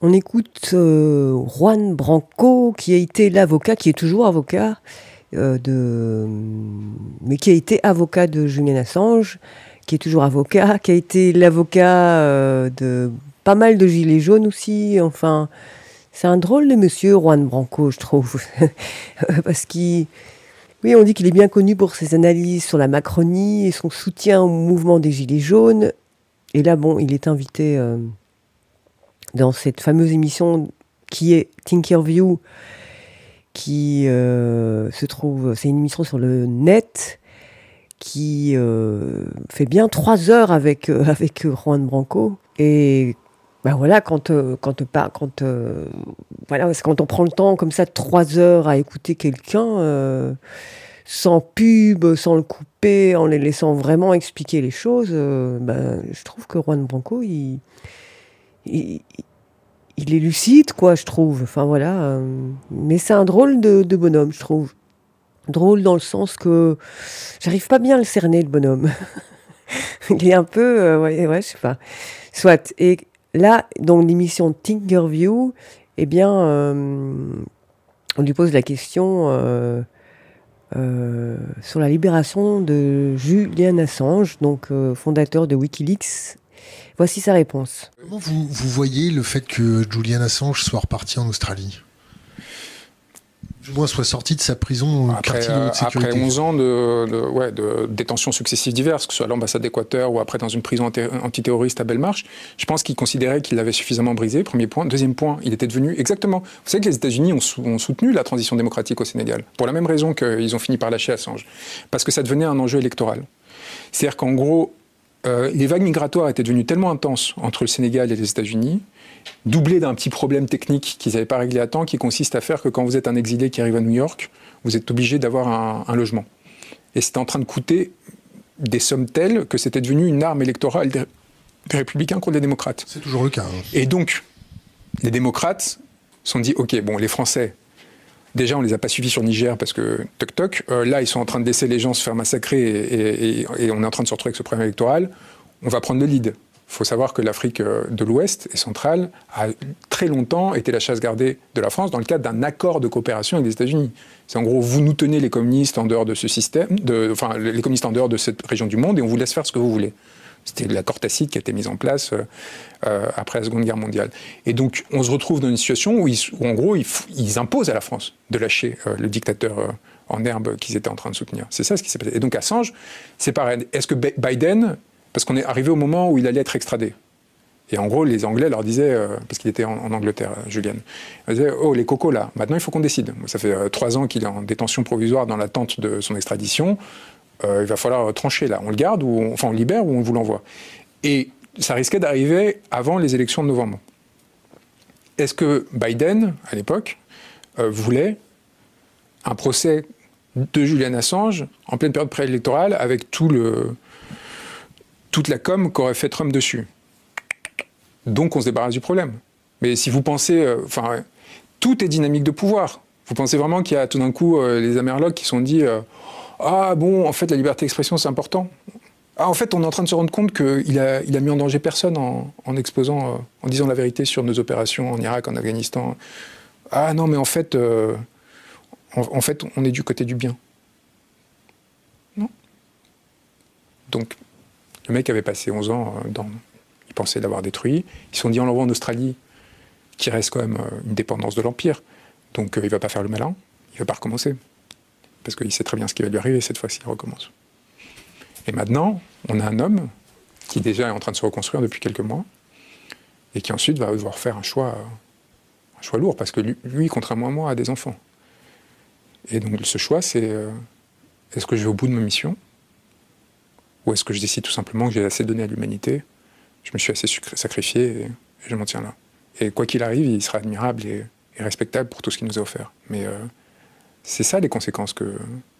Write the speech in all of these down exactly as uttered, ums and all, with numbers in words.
On écoute euh, Juan Branco, qui a été l'avocat, qui est toujours avocat, euh, de, mais qui a été avocat de Julian Assange, qui est toujours avocat, qui a été l'avocat euh, de pas mal de gilets jaunes aussi. Enfin, c'est un drôle de monsieur, Juan Branco, je trouve. Parce qu'il... Oui, on dit qu'il est bien connu pour ses analyses sur la Macronie et son soutien au mouvement des gilets jaunes. Et là, bon, il est invité euh, dans cette fameuse émission qui est Thinkerview, qui euh, se trouve... C'est une émission sur le net qui euh, fait bien trois heures avec, euh, avec Juan Branco. Et ben voilà, quand, euh, quand, quand, quand, euh, voilà, quand on prend le temps comme ça, trois heures à écouter quelqu'un, euh, sans pub, sans le couper, en les laissant vraiment expliquer les choses, euh, ben, je trouve que Juan Branco, il, il, il est lucide, quoi, je trouve. Enfin voilà, euh, mais c'est un drôle de, de bonhomme, je trouve. Drôle dans le sens que j'arrive pas bien à le cerner, le bonhomme. Il est un peu... Euh, ouais, ouais, je sais pas. Soit. Et là, dans l'émission Thinkerview, eh bien, euh, on lui pose la question euh, euh, sur la libération de Julian Assange, donc euh, fondateur de Wikileaks. Voici sa réponse. Comment vous, vous voyez le fait que Julian Assange soit reparti en Australie ? Du moins soit sorti de sa prison au après, quartier de haute sécurité. Après onze ans de, de, ouais, de détentions successives diverses, que ce soit à l'ambassade d'Équateur ou après dans une prison antiterroriste à Belmarsh, je pense qu'il considérait qu'il l'avait suffisamment brisé, premier point. Deuxième point, il était devenu exactement... Vous savez que les États-Unis ont, sou, ont soutenu la transition démocratique au Sénégal, pour la même raison qu'ils ont fini par lâcher Assange, parce que ça devenait un enjeu électoral. C'est-à-dire qu'en gros, euh, les vagues migratoires étaient devenues tellement intenses entre le Sénégal et les États-Unis, doublé d'un petit problème technique qu'ils n'avaient pas réglé à temps, qui consiste à faire que quand vous êtes un exilé qui arrive à New York, vous êtes obligé d'avoir un, un logement. Et c'était en train de coûter des sommes telles que c'était devenu une arme électorale des, des républicains contre les démocrates. C'est toujours le cas. Hein. Et donc, les démocrates se sont dit, ok, bon, les Français, déjà on les a pas suivis sur Niger parce que toc toc, euh, là ils sont en train de laisser les gens se faire massacrer et, et, et on est en train de se retrouver avec ce problème électoral, on va prendre le lead. Il faut savoir que l'Afrique de l'Ouest et centrale a très longtemps été la chasse gardée de la France dans le cadre d'un accord de coopération avec les États-Unis. C'est en gros, vous nous tenez les communistes en dehors de ce système, de, enfin les communistes en dehors de cette région du monde et on vous laisse faire ce que vous voulez. C'était l'accord tacite qui a été mis en place euh, après la Seconde Guerre mondiale. Et donc, on se retrouve dans une situation où, ils, où en gros, ils, ils imposent à la France de lâcher euh, le dictateur euh, en herbe qu'ils étaient en train de soutenir. C'est ça ce qui s'est passé. Et donc, Assange, c'est pareil. Est-ce que Biden... Parce qu'on est arrivé au moment où il allait être extradé. Et en gros, les Anglais leur disaient, euh, parce qu'il était en, en Angleterre, Julian, ils disaient, oh, les cocos là, maintenant il faut qu'on décide. Ça fait euh, trois ans qu'il est en détention provisoire dans l'attente de son extradition. Euh, il va falloir trancher là. On le garde, ou on, enfin on le libère ou on vous l'envoie. Et ça risquait d'arriver avant les élections de novembre. Est-ce que Biden, à l'époque, euh, voulait un procès de Julian Assange en pleine période préélectorale avec tout le... toute la com qu'aurait fait Trump dessus. Donc on se débarrasse du problème. Mais si vous pensez... Enfin, euh, tout est dynamique de pouvoir. Vous pensez vraiment qu'il y a tout d'un coup euh, les Amerlocs qui se sont dit euh, « Ah bon, en fait, la liberté d'expression, c'est important. Ah, en fait, on est en train de se rendre compte qu'il a, il a mis en danger personne en, en exposant, euh, en disant la vérité sur nos opérations en Irak, en Afghanistan. Ah non, mais en fait, euh, en, en fait, on est du côté du bien. » Non. Donc... Le mec avait passé onze ans dans... Il pensait l'avoir détruit. Ils se sont dit, on l'envoie en Australie, qui reste quand même une dépendance de l'Empire. Donc euh, il ne va pas faire le malin, il ne va pas recommencer. Parce qu'il sait très bien ce qui va lui arriver cette fois-ci, il recommence. Et maintenant, on a un homme qui déjà est en train de se reconstruire depuis quelques mois, et qui ensuite va devoir faire un choix, un choix lourd, parce que lui, lui, contrairement à moi, a des enfants. Et donc ce choix, c'est, euh, est-ce que je vais au bout de ma mission ? Ou est-ce que je décide tout simplement que j'ai assez donné à l'humanité, je me suis assez sacrifié et, et je m'en tiens là. Et quoi qu'il arrive, il sera admirable et, et respectable pour tout ce qu'il nous a offert. Mais euh, c'est ça les conséquences que,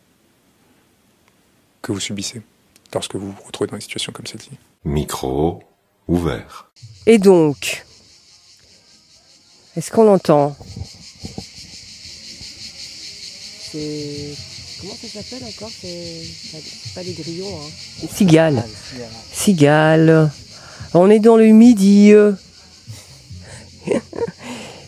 que vous subissez lorsque vous vous retrouvez dans une situation comme celle-ci. Micro ouvert. Et donc, est-ce qu'on l'entend ? C'est... Comment ça s'appelle encore ? C'est, c'est pas des grillons, hein. Des cigales. Cigales. On est dans le midi.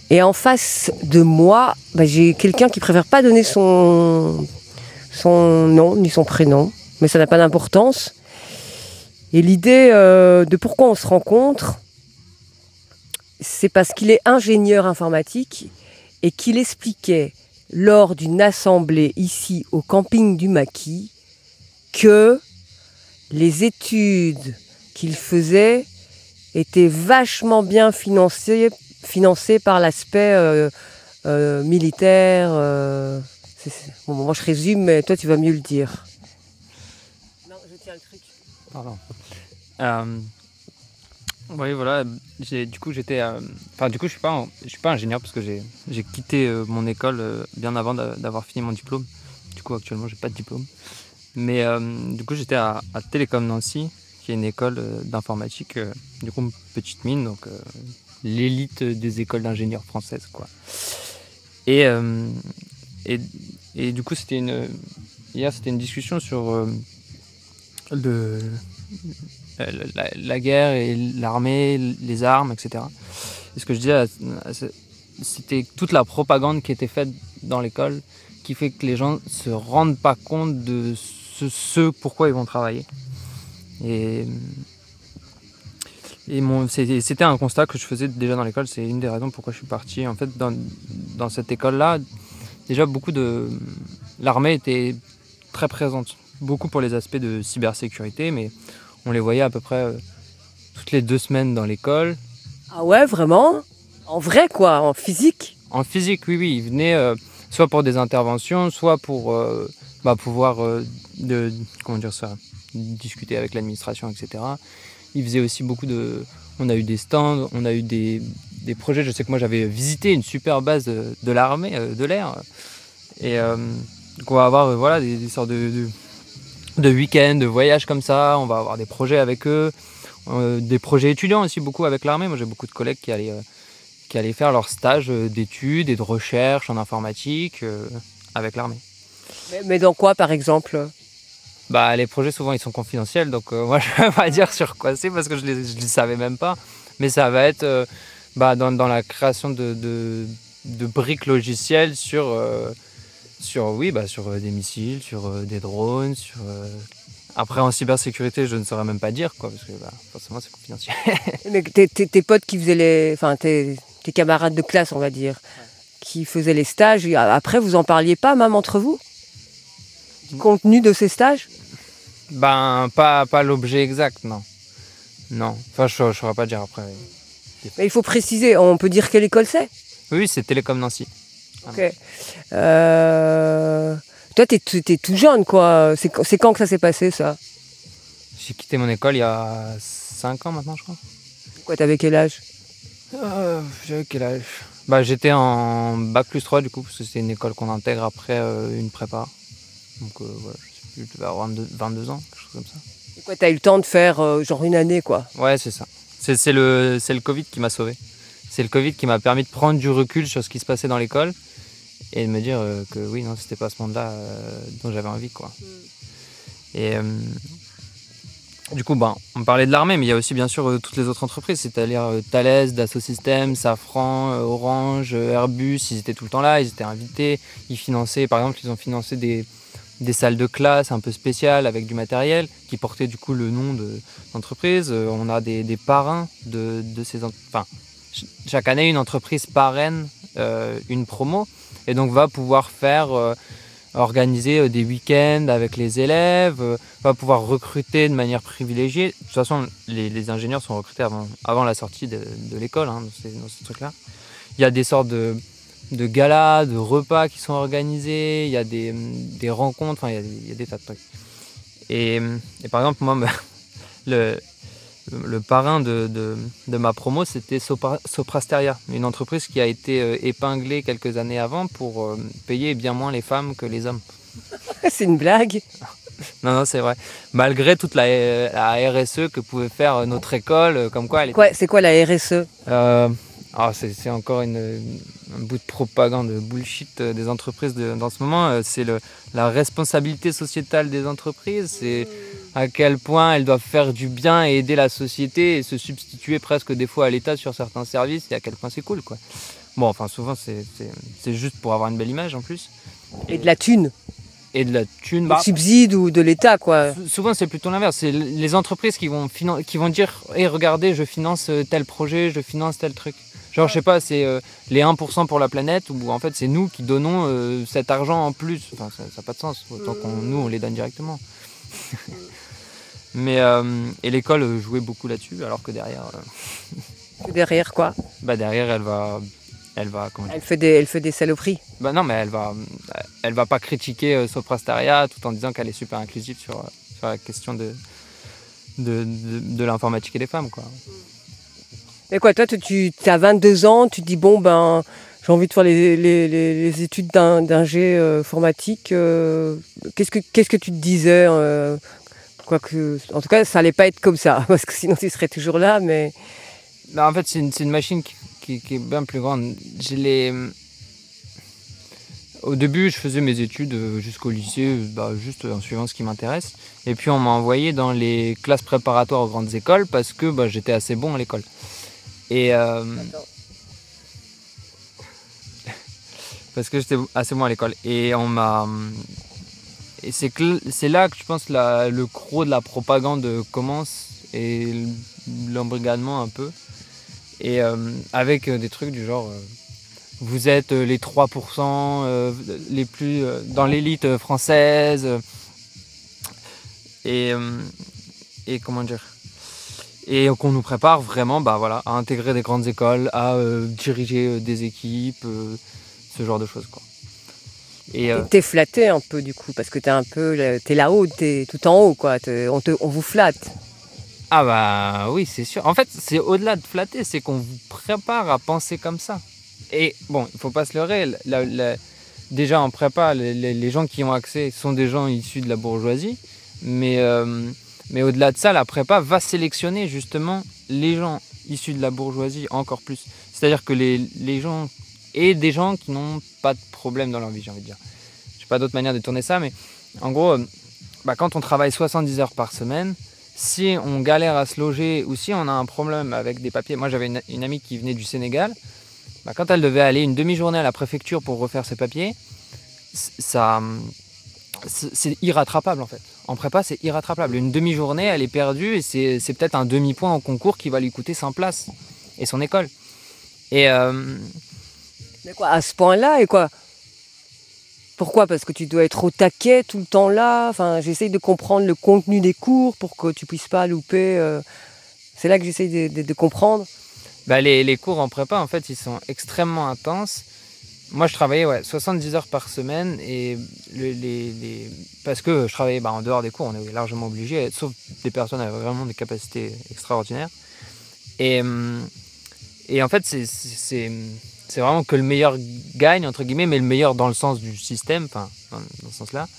Et en face de moi, bah, j'ai quelqu'un qui préfère pas donner son, son nom ni son prénom, mais ça n'a pas d'importance. Et l'idée euh, de pourquoi on se rencontre, c'est parce qu'il est ingénieur informatique et qu'il expliquait lors d'une assemblée ici au camping du Maquis que les études qu'il faisait étaient vachement bien financées, financées par l'aspect euh, euh, militaire. Euh, c'est, c'est... Bon, moi je résume, mais toi tu vas mieux le dire. Non, je tiens le truc. Pardon. Euh, oui, voilà. J'ai, du coup, j'étais. Enfin, euh, du coup, je suis pas, en, je suis pas ingénieur parce que j'ai, j'ai quitté euh, mon école euh, bien avant d'a, d'avoir fini mon diplôme. Du coup, actuellement, j'ai pas de diplôme. Mais euh, du coup, j'étais à, à Télécom Nancy, qui est une école euh, d'informatique. Euh, du coup, petite mine, donc euh, l'élite des écoles d'ingénieurs françaises, quoi. Et euh, et, et du coup, c'était une hier, c'était une discussion sur euh, le La, la guerre et l'armée, les armes, et cetera. Et ce que je disais, c'était toute la propagande qui était faite dans l'école qui fait que les gens ne se rendent pas compte de ce, ce pourquoi ils vont travailler. Et, et mon, c'était un constat que je faisais déjà dans l'école, c'est une des raisons pourquoi je suis parti. En fait, dans, dans cette école-là, déjà beaucoup de... L'armée était très présente, beaucoup pour les aspects de cybersécurité, mais on les voyait à peu près euh, toutes les deux semaines dans l'école. Ah ouais, vraiment ? En vrai, quoi, en physique ? En physique, oui, oui. Ils venaient euh, soit pour des interventions, soit pour euh, bah, pouvoir euh, de, comment dire ça, discuter avec l'administration, et cetera. Ils faisaient aussi beaucoup de... On a eu des stands, on a eu des, des projets. Je sais que moi, j'avais visité une super base de, de l'armée, euh, de l'air. Et euh, donc on va avoir euh, voilà, des, des sortes de... de de week-ends, de voyages comme ça, on va avoir des projets avec eux, euh, des projets étudiants aussi beaucoup avec l'armée. Moi j'ai beaucoup de collègues qui allaient, euh, qui allaient faire leur stage d'études et de recherche en informatique euh, avec l'armée. Mais, mais dans quoi par exemple ? Bah les projets souvent ils sont confidentiels, donc euh, moi je ne vais pas dire sur quoi c'est parce que je ne les, je les savais même pas, mais ça va être euh, bah, dans, dans la création de, de, de briques logicielles sur... Euh, Sur, oui, bah, sur euh, des missiles, sur euh, des drones, sur... Euh... Après, en cybersécurité, je ne saurais même pas dire, quoi, parce que bah, forcément, c'est confidentiel. Mais tes, tes, tes potes qui faisaient les... Enfin, tes, tes camarades de classe, on va dire, ouais. Qui faisaient les stages, après, vous en parliez pas, même entre vous ? Du contenu de ces stages ? Ben, pas, pas l'objet exact, non. Non. Enfin, je ne saurais pas dire après. Mais il faut préciser, on peut dire quelle école c'est ? Oui, c'est Télécom Nancy. Ok. Euh... Toi, t'es, t'es tout jeune, quoi. C'est, c'est quand que ça s'est passé, ça ? J'ai quitté mon école il y a cinq ans maintenant, je crois. Quoi, t'avais quel âge ? euh, J'avais quel âge ? Bah, j'étais en bac plus trois, du coup, parce que c'est une école qu'on intègre après euh, une prépa. Donc, euh, voilà, je sais plus, je devais avoir vingt-deux, vingt-deux ans, quelque chose comme ça. Et quoi, t'as eu le temps de faire euh, genre une année, quoi ? Ouais, c'est ça. C'est, c'est, le, c'est le Covid qui m'a sauvé. C'est le Covid qui m'a permis de prendre du recul sur ce qui se passait dans l'école. Et de me dire euh, que oui, non, c'était pas ce monde-là euh, dont j'avais envie, quoi. Mm. Et euh, du coup, ben, on parlait de l'armée, mais il y a aussi bien sûr euh, toutes les autres entreprises, c'est-à-dire euh, Thales, Dassault Systèmes, Safran, euh, Orange, euh, Airbus, ils étaient tout le temps là, ils étaient invités, ils finançaient, par exemple, ils ont financé des, des salles de classe un peu spéciales avec du matériel qui portait du coup le nom de l'entreprise. Euh, on a des, des parrains de, de ces entreprises. Enfin, ch- chaque année, une entreprise parraine euh, une promo. Et donc va pouvoir faire, euh, organiser euh, des week-ends avec les élèves, euh, va pouvoir recruter de manière privilégiée. De toute façon, les, les ingénieurs sont recrutés avant, avant la sortie de, de l'école, hein, dans ces, dans ces trucs-là. Il y a des sortes de, de galas, de repas qui sont organisés, il y a des, des rencontres, enfin il y a, il y a des tas de trucs. Et, et par exemple, moi, le... Le, le parrain de, de, de ma promo, c'était Sopra, Soprasteria, une entreprise qui a été euh, épinglée quelques années avant pour euh, payer bien moins les femmes que les hommes. C'est une blague ? Non, non, c'est vrai. Malgré toute la, la R S E que pouvait faire notre école, euh, comme quoi elle était... C'est quoi la R S E ? euh, ah, c'est, c'est encore une, un bout de propagande de bullshit des entreprises de, dans ce moment. C'est le, la responsabilité sociétale des entreprises. C'est à quel point elles doivent faire du bien et aider la société et se substituer presque des fois à l'État sur certains services et à quel point c'est cool, quoi. Bon, enfin, souvent, c'est, c'est, c'est juste pour avoir une belle image en plus. Et de la thune, Et de la thune. de Bah, subside ou de l'État, quoi. sou- souvent, c'est plutôt l'inverse. C'est les entreprises qui vont, finan- qui vont dire hey, regardez, je finance euh, tel projet, je finance tel truc. Genre, je sais pas, c'est euh, les un pour cent pour la planète, ou en fait, c'est nous qui donnons euh, cet argent en plus. Enfin, ça n'a pas de sens. Autant qu'on nous, on les donne directement. Mais, euh, et l'école euh, jouait beaucoup là-dessus, alors que derrière, euh, Derrière, quoi. bah derrière, elle va. Elle va, comment dire, Elle fait des, elle fait des saloperies. bah non, mais elle va, elle va pas critiquer euh, Soprasteria tout en disant qu'elle est super inclusive sur, euh, sur la question de, de, de, de l'informatique et des femmes, quoi. Mais quoi, toi, tu, tu as vingt-deux ans, tu te dis, bon, ben, j'ai envie de faire les, les, les, les études d'un, d'ingé euh, informatique. euh, qu'est-ce, que, qu'est-ce que tu te disais euh, quoique, en tout cas, ça allait pas être comme ça, parce que sinon, tu serais toujours là, mais... Bah, en fait, c'est une, c'est une machine qui, qui, qui est bien plus grande. J'ai les... Au début, je faisais mes études euh, jusqu'au lycée, euh, bah, juste en suivant ce qui m'intéresse. Et puis, on m'a envoyé dans les classes préparatoires aux grandes écoles parce que bah, j'étais assez bon à l'école. Et... euh, parce que j'étais assez bon à l'école. Et on m'a... Et c'est, que, c'est là que je pense la, le gros de la propagande commence et l'embrigadement un peu. Et euh, avec euh, des trucs du genre, euh, vous êtes euh, les trois pour cent euh, les plus euh, dans l'élite euh, française. Euh, et, euh, et comment dire et qu'on nous prépare vraiment bah, voilà, à intégrer des grandes écoles, à euh, diriger euh, des équipes, euh, ce genre de choses, quoi. Et, euh, T'es flatté un peu, du coup, parce que t'es un peu... T'es là-haut, t'es tout en haut, quoi. T'es- on, te, on vous flatte. Ah bah oui, c'est sûr. En fait, c'est au-delà de flatter, c'est qu'on vous prépare à penser comme ça. Et bon, il faut pas se leurrer. La, la, déjà en prépa, les, les, les gens qui ont accès sont des gens issus de la bourgeoisie. Mais, euh, mais au-delà de ça, la prépa va sélectionner justement les gens issus de la bourgeoisie encore plus. C'est-à-dire que les, les gens... Et des gens qui n'ont pas de problème dans leur vie, j'ai envie de dire. Je sais pas d'autre manière de tourner ça, mais en gros, bah, quand on travaille soixante-dix heures par semaine, si on galère à se loger ou si on a un problème avec des papiers... Moi, j'avais une, une amie qui venait du Sénégal. Bah, quand elle devait aller une demi-journée à la préfecture pour refaire ses papiers, ça, c'est irrattrapable, en fait. En prépa, c'est irrattrapable. Une demi-journée, elle est perdue et c'est, c'est peut-être un demi-point au concours qui va lui coûter cent places et son école. Et... Euh, Mais quoi, à ce point-là, et quoi? Pourquoi? Parce que tu dois être au taquet tout le temps là. Enfin, j'essaye de comprendre le contenu des cours pour que tu puisses pas louper. euh, C'est là que j'essaye de, de- de comprendre. bah, les, les cours en prépa, en fait, ils sont extrêmement intenses. Moi, je travaillais ouais, soixante-dix heures par semaine et le- les, les... parce que je travaillais bah, en dehors des cours, on est largement obligé, sauf des personnes avec vraiment des capacités extraordinaires. Et, hum, et en fait, c'est, c'est, c'est vraiment que le meilleur gagne, entre guillemets, mais le meilleur dans le sens du système, enfin, dans, dans ce sens-là.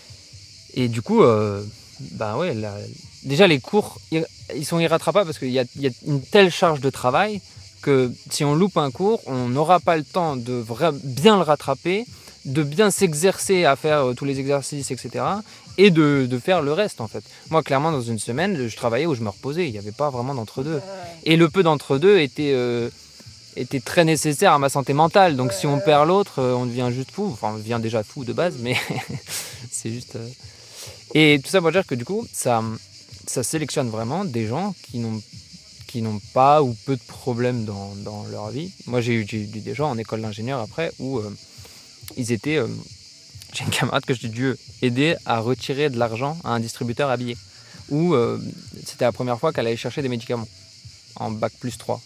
Et du coup, euh, bah ouais, la- déjà les cours, ils ils sont irrattrapables parce qu'il y a, il y a une telle charge de travail que si on loupe un cours, on n'aura pas le temps de vra- bien le rattraper, de bien s'exercer à faire euh, tous les exercices, et cetera. Et de, de faire le reste, en fait. Moi, clairement, dans une semaine, je travaillais ou je me reposais. Il n'y avait pas vraiment d'entre-deux. Et le peu d'entre-deux était, euh, était très nécessaire à ma santé mentale. Donc, si on perd l'autre, euh, on devient juste fou. Enfin, on devient déjà fou de base, mais c'est juste... euh, Et tout ça pour dire que, du coup, ça, ça sélectionne vraiment des gens qui n'ont qui n'ont pas ou peu de problèmes dans, dans leur vie. Moi, j'ai eu, j'ai eu des gens en école d'ingénieur après où euh, ils étaient... euh, j'ai une camarade que j'ai dû aider à retirer de l'argent à un distributeur habillé. Ou euh, c'était la première fois qu'elle allait chercher des médicaments en bac plus trois.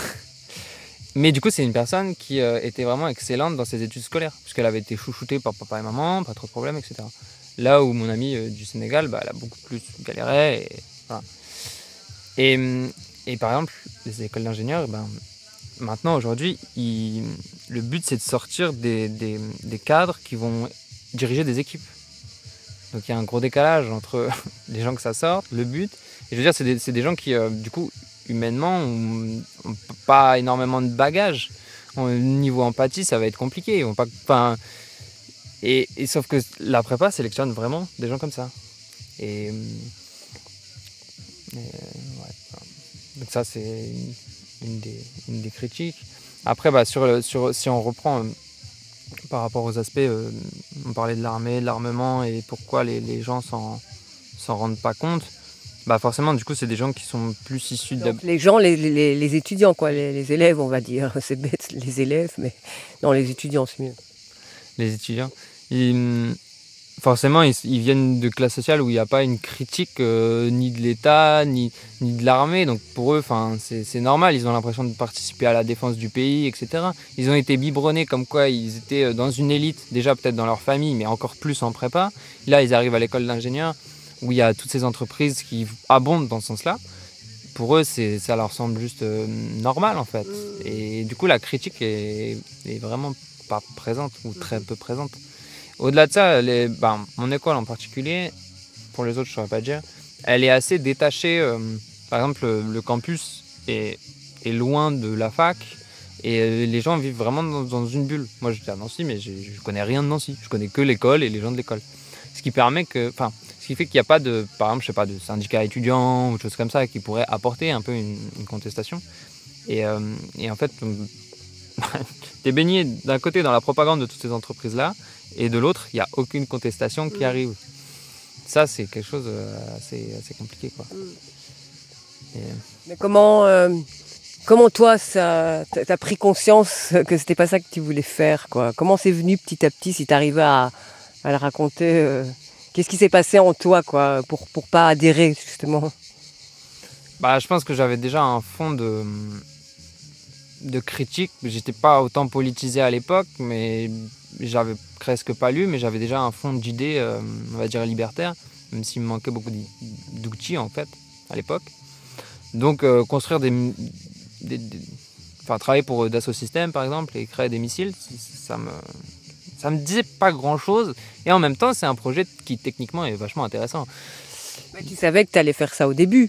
Mais du coup, c'est une personne qui euh, était vraiment excellente dans ses études scolaires, puisqu'elle avait été chouchoutée par papa et maman, pas trop de problèmes, et cetera. Là où mon ami euh, du Sénégal, bah, elle a beaucoup plus galéré. Et, voilà. et, et par exemple, les écoles d'ingénieurs, ben, maintenant, aujourd'hui, ils, le but, c'est de sortir des, des, des cadres qui vont diriger des équipes. Donc il y a un gros décalage entre les gens que ça sort, le but. Et je veux dire, c'est des, c'est des gens qui, euh, du coup, humainement, ont, ont pas énormément de bagages. Au niveau empathie, ça va être compliqué. Ils vont pas, enfin, et, et sauf que la prépa sélectionne vraiment des gens comme ça. Et, et ouais, voilà. Donc ça, c'est une, une, des, une des critiques. Après, bah, sur, le- sur, si on reprend euh, par rapport aux aspects, euh, on parlait de l'armée, de l'armement et pourquoi les, les gens s'en, s'en rendent pas compte. Bah forcément, du coup, c'est des gens qui sont plus issus de... Donc, les gens, les, les, les étudiants, quoi, les, les élèves, on va dire. C'est bête, les élèves, mais non, les étudiants, c'est mieux. les étudiants. Ils, forcément, ils, ils viennent de classes sociales où il n'y a pas une critique euh, ni de l'État, ni, ni de l'armée. Donc pour eux, c'est, c'est normal, ils ont l'impression de participer à la défense du pays, et cetera. Ils ont été biberonnés comme quoi ils étaient dans une élite, déjà peut-être dans leur famille, mais encore plus en prépa. Là, ils arrivent à l'école d'ingénieur, où il y a toutes ces entreprises qui abondent dans ce sens-là. Pour eux, c'est, ça leur semble juste euh, normal, en fait. Et du coup, la critique est, est vraiment pas présente, ou très peu présente. Au-delà de ça, les, ben, mon école en particulier, pour les autres je ne saurais pas dire, elle est assez détachée. Euh, par exemple, le, le campus est, est loin de la fac et euh, les gens vivent vraiment dans, dans une bulle. Moi j'étais à Nancy, mais je ne connais rien de Nancy. Je connais que l'école et les gens de l'école. Ce qui permet que, enfin, ce qui fait qu'il n'y a pas de, par exemple, je sais pas, de syndicat étudiant ou de choses comme ça qui pourraient apporter un peu une, une contestation. Et, euh, et en fait, tu es baigné d'un côté dans la propagande de toutes ces entreprises-là, et de l'autre, il n'y a aucune contestation qui arrive. Ça, c'est quelque chose assez, assez compliqué, quoi. Et... Mais comment, euh, comment toi, ça, t'as pris conscience que c'était pas ça que tu voulais faire, quoi? Comment c'est venu petit à petit, si tu arrives à, à le raconter euh, qu'est-ce qui s'est passé en toi, quoi, pour pour pas adhérer, justement? Bah, je pense que j'avais déjà un fond de, de critique. J'étais pas autant politisé à l'époque, mais j'avais presque pas lu, mais j'avais déjà un fond d'idées, euh, on va dire libertaires, même s'il me manquait beaucoup d'outils en fait à l'époque. Donc euh, construire des, des, des, enfin travailler pour Dassault Systèmes par exemple et créer des missiles, ça me ça me disait pas grand chose. Et en même temps, c'est un projet qui techniquement est vachement intéressant. Mais tu savais que tu allais faire ça au début.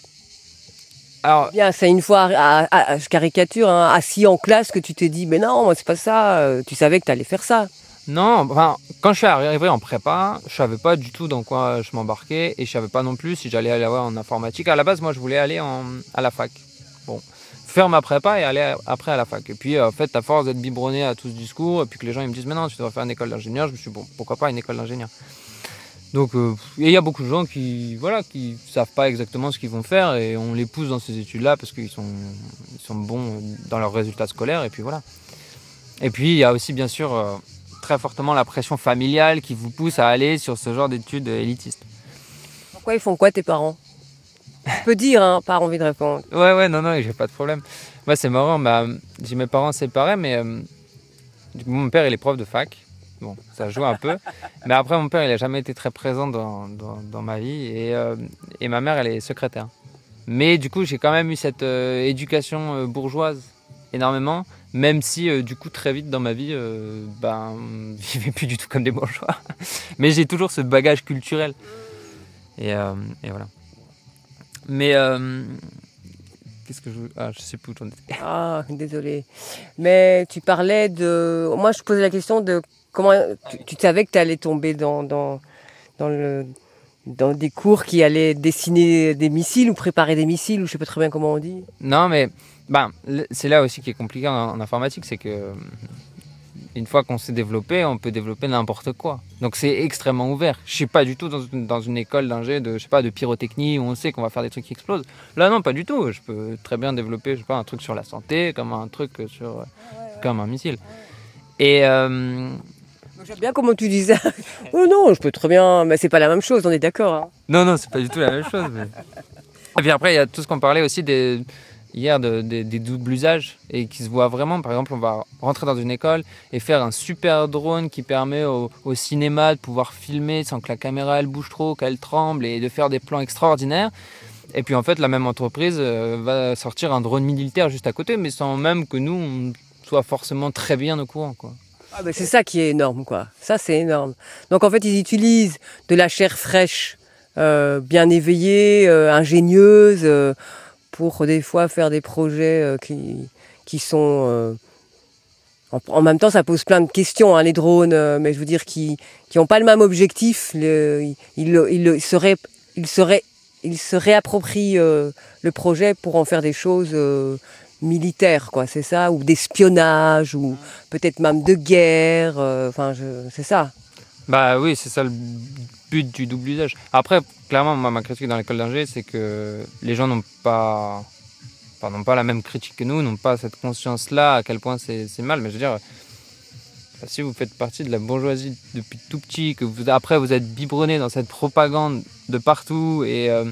Alors, bien, c'est une fois, à, à, à, je caricature, hein, assis en classe, que tu t'es dit, mais non, moi c'est pas ça. Euh, tu savais que tu allais faire ça. Non, enfin, quand je suis arrivé en prépa, je savais pas du tout dans quoi je m'embarquais et je savais pas non plus si j'allais aller en informatique. À la base, moi, je voulais aller en, à la fac. Bon, faire ma prépa et aller après à la fac. Et puis, en fait, à force d'être biberonné à tout ce discours, et puis que les gens ils me disent, mais non, tu devrais faire une école d'ingénieur, je me suis dit, bon, pourquoi pas une école d'ingénieur. Donc, euh, et il y a beaucoup de gens qui, voilà, qui savent pas exactement ce qu'ils vont faire et on les pousse dans ces études-là parce qu'ils sont, ils sont bons dans leurs résultats scolaires et puis voilà. Et puis, il y a aussi, bien sûr, euh, très fortement la pression familiale qui vous pousse à aller sur ce genre d'études élitistes. Pourquoi ils font quoi tes parents? Je peux dire, hein, pas envie de répondre. Ouais, ouais, non, non, j'ai pas de problème. Moi, c'est marrant, bah, j'ai mes parents séparés, mais euh, mon père, il est prof de fac. Bon, ça joue un peu. Mais après, mon père, il n'a jamais été très présent dans, dans, dans ma vie. Et, euh, et ma mère, elle est secrétaire. Mais du coup, j'ai quand même eu cette euh, éducation euh, bourgeoise énormément. Même si, euh, du coup, très vite dans ma vie, euh, ben, je ne vivais plus du tout comme des bourgeois. Mais j'ai toujours ce bagage culturel. Et, euh, et voilà. Mais... Euh, Qu'est-ce que je... Ah, je sais plus où j'en étais. Ah, désolé. Mais tu parlais de... Moi, je posais la question de comment... Tu, tu savais que tu allais tomber dans, dans, dans, le, dans des cours qui allaient dessiner des missiles ou préparer des missiles, ou je ne sais pas très bien comment on dit. Non, mais ben, c'est là aussi qui est compliqué en, en informatique, c'est que une fois qu'on s'est développé, on peut développer n'importe quoi. Donc c'est extrêmement ouvert. Je suis pas du tout dans une, dans une école d'ingé de, je sais pas, de pyrotechnie où on sait qu'on va faire des trucs qui explosent. Là non, pas du tout. Je peux très bien développer, je sais pas, un truc sur la santé, comme un truc sur, ouais, ouais, comme un missile. Et euh... j'aime bien comment tu disais. Oh non, je peux très bien, mais c'est pas la même chose. On est d'accord. Hein. Non, non, c'est pas du tout la même chose. Mais... Et puis après, il y a tout ce qu'on parlait aussi des hier de, de, des doubles usages et qui se voit vraiment. Par exemple, on va rentrer dans une école et faire un super drone qui permet au, au cinéma de pouvoir filmer sans que la caméra elle bouge trop, qu'elle tremble et de faire des plans extraordinaires. Et puis en fait, la même entreprise euh, va sortir un drone militaire juste à côté, mais sans même que nous, on soit forcément très bien au courant, quoi. Ah ben c'est ça qui est énorme, quoi. Ça, c'est énorme. Donc en fait, ils utilisent de la chair fraîche, euh, bien éveillée, euh, ingénieuse, euh, pour des fois faire des projets euh, qui, qui sont... Euh, en, en même temps, ça pose plein de questions, hein, les drones, euh, mais je veux dire, qui n'ont pas le même objectif. Le, ils, ils, ils, seraient, ils, seraient, ils se réapproprient euh, le projet pour en faire des choses euh, militaire, quoi, c'est ça, ou d'espionnage, ou peut-être même de guerre, euh, enfin, je, c'est ça. Bah oui, c'est ça le but du double usage. Après, clairement, moi, ma critique dans l'école d'ingé, c'est que les gens n'ont pas, enfin, n'ont pas la même critique que nous, n'ont pas cette conscience-là à quel point c'est, c'est mal. Mais je veux dire, si vous faites partie de la bourgeoisie depuis tout petit, que vous, après vous êtes biberonné dans cette propagande de partout, et, euh,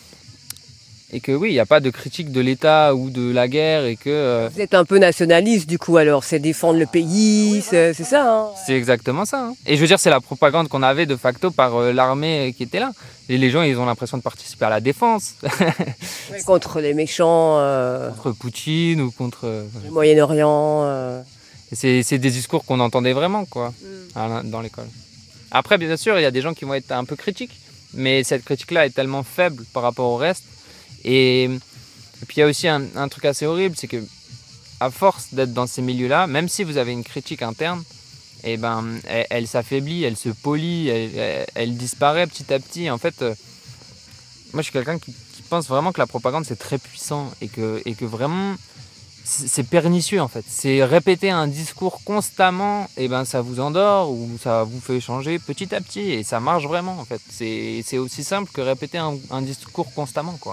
et que oui, il n'y a pas de critique de l'État ou de la guerre, et que... Euh, Vous êtes un peu nationaliste, du coup, alors, c'est défendre le pays, c'est, c'est ça, hein. C'est exactement ça. Hein. Et je veux dire, c'est la propagande qu'on avait de facto par euh, l'armée qui était là. Et les gens, ils ont l'impression de participer à la défense. Ouais, contre les méchants, euh, contre Poutine ou contre... euh, le Moyen-Orient. euh. Et c'est, c'est des discours qu'on entendait vraiment, quoi, à la- dans l'école. Après, bien sûr, il y a des gens qui vont être un peu critiques, mais cette critique-là est tellement faible par rapport au reste. Et, et puis il y a aussi un, un truc assez horrible, c'est que à force d'être dans ces milieux-là, même si vous avez une critique interne, eh ben, elle, elle s'affaiblit, elle se polit, elle, elle- elle disparaît petit à petit. En fait, euh, moi je suis quelqu'un qui, qui pense vraiment que la propagande c'est très puissant et que, et que vraiment c'est c'est pernicieux en fait. C'est répéter un discours constamment, et ben ça vous endort ou ça vous fait changer petit à petit et ça marche vraiment en fait. C'est, c'est aussi simple que répéter un, un discours constamment, quoi.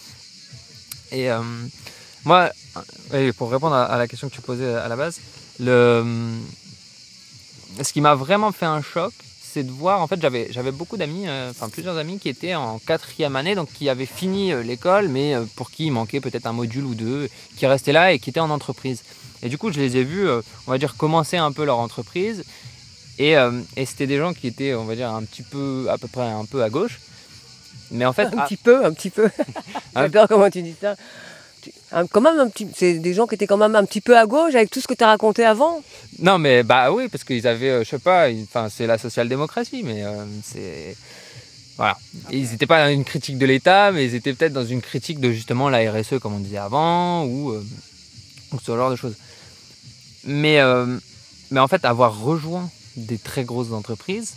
Et euh, moi, et pour répondre à, à la question que tu posais à la base, le, ce qui m'a vraiment fait un choc, c'est de voir, en fait, j'avais, j'avais beaucoup d'amis, euh, enfin plusieurs amis qui étaient en quatrième année, donc qui avaient fini euh, l'école, mais euh, pour qui il manquait peut-être un module ou deux, qui restaient là et qui étaient en entreprise. Et du coup, je les ai vus, euh, on va dire, commencer un peu leur entreprise, et, euh, et c'était des gens qui étaient, on va dire, un petit peu, à peu près un peu à gauche, mais en fait... Un ah, petit peu, un petit peu. J'adore comment tu dis ça. Tu- un- Quand même un petit, c'est des gens qui étaient quand même un petit peu à gauche avec tout ce que tu as raconté avant. Non, mais bah oui, parce qu'ils avaient, euh, je sais pas, ils- enfin c'est la social-démocratie, mais euh, c'est. Voilà. Ils n'étaient pas dans une critique de l'État, mais ils étaient peut-être dans une critique de justement la R S E, comme on disait avant, ou, euh, ou ce genre de choses. Mais, euh, mais en fait, avoir rejoint des très grosses entreprises,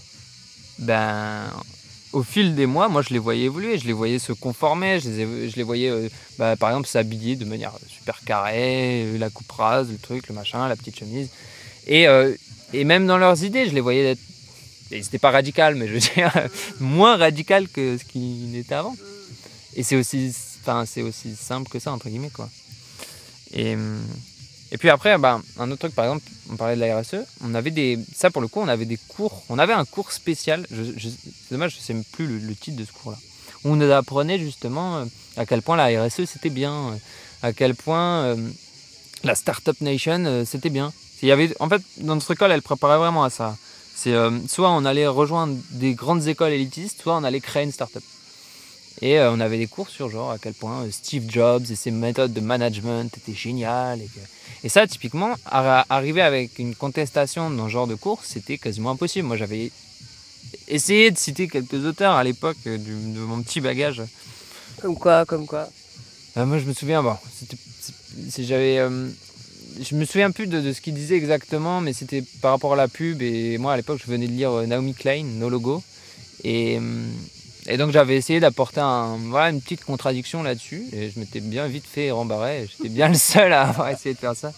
ben, au fil des mois, moi je les voyais évoluer, je les voyais se conformer, je les, ai- je les voyais euh, bah, par exemple s'habiller de manière super carrée, euh, la coupe rase, le truc, le machin, la petite chemise. Et, euh, et même dans leurs idées, je les voyais être. Et c'était pas radical, mais je veux dire, moins radical que ce qui n'était avant. Et c'est aussi, enfin, c'est aussi simple que ça, entre guillemets, quoi. Et, hum, et puis après, bah, un autre truc, par exemple, on parlait de la R S E, on avait des, ça pour le coup, on avait des cours, on avait un cours spécial, je, je- c'est dommage, je sais même plus le, le titre de ce cours-là, où on nous apprenait justement euh, à quel point la R S E c'était bien, euh, à quel point euh, la Startup Nation euh, c'était bien. Il y avait, en fait, dans notre école, elle préparait vraiment à ça. C'est euh, soit on allait rejoindre des grandes écoles élitistes, soit on allait créer une startup. Et euh, on avait des cours sur genre à quel point euh, Steve Jobs et ses méthodes de management étaient géniales. Et, que... et ça, typiquement, arri- arriver avec une contestation dans ce genre de cours, c'était quasiment impossible. Moi, j'avais essayé de citer quelques auteurs à l'époque euh, du- de mon petit bagage. Comme quoi, comme quoi. Euh, moi, je me souviens, bon, c'était, c'est- c'est- j'avais, euh, je me souviens plus de, de ce qu'il disait exactement, mais c'était par rapport à la pub. Et moi, à l'époque, je venais de lire euh, Naomi Klein, No Logo. Et, euh, et donc, j'avais essayé d'apporter un, voilà, une petite contradiction là-dessus. Et je m'étais bien vite fait rembarrer. J'étais bien le seul à avoir essayé de faire ça.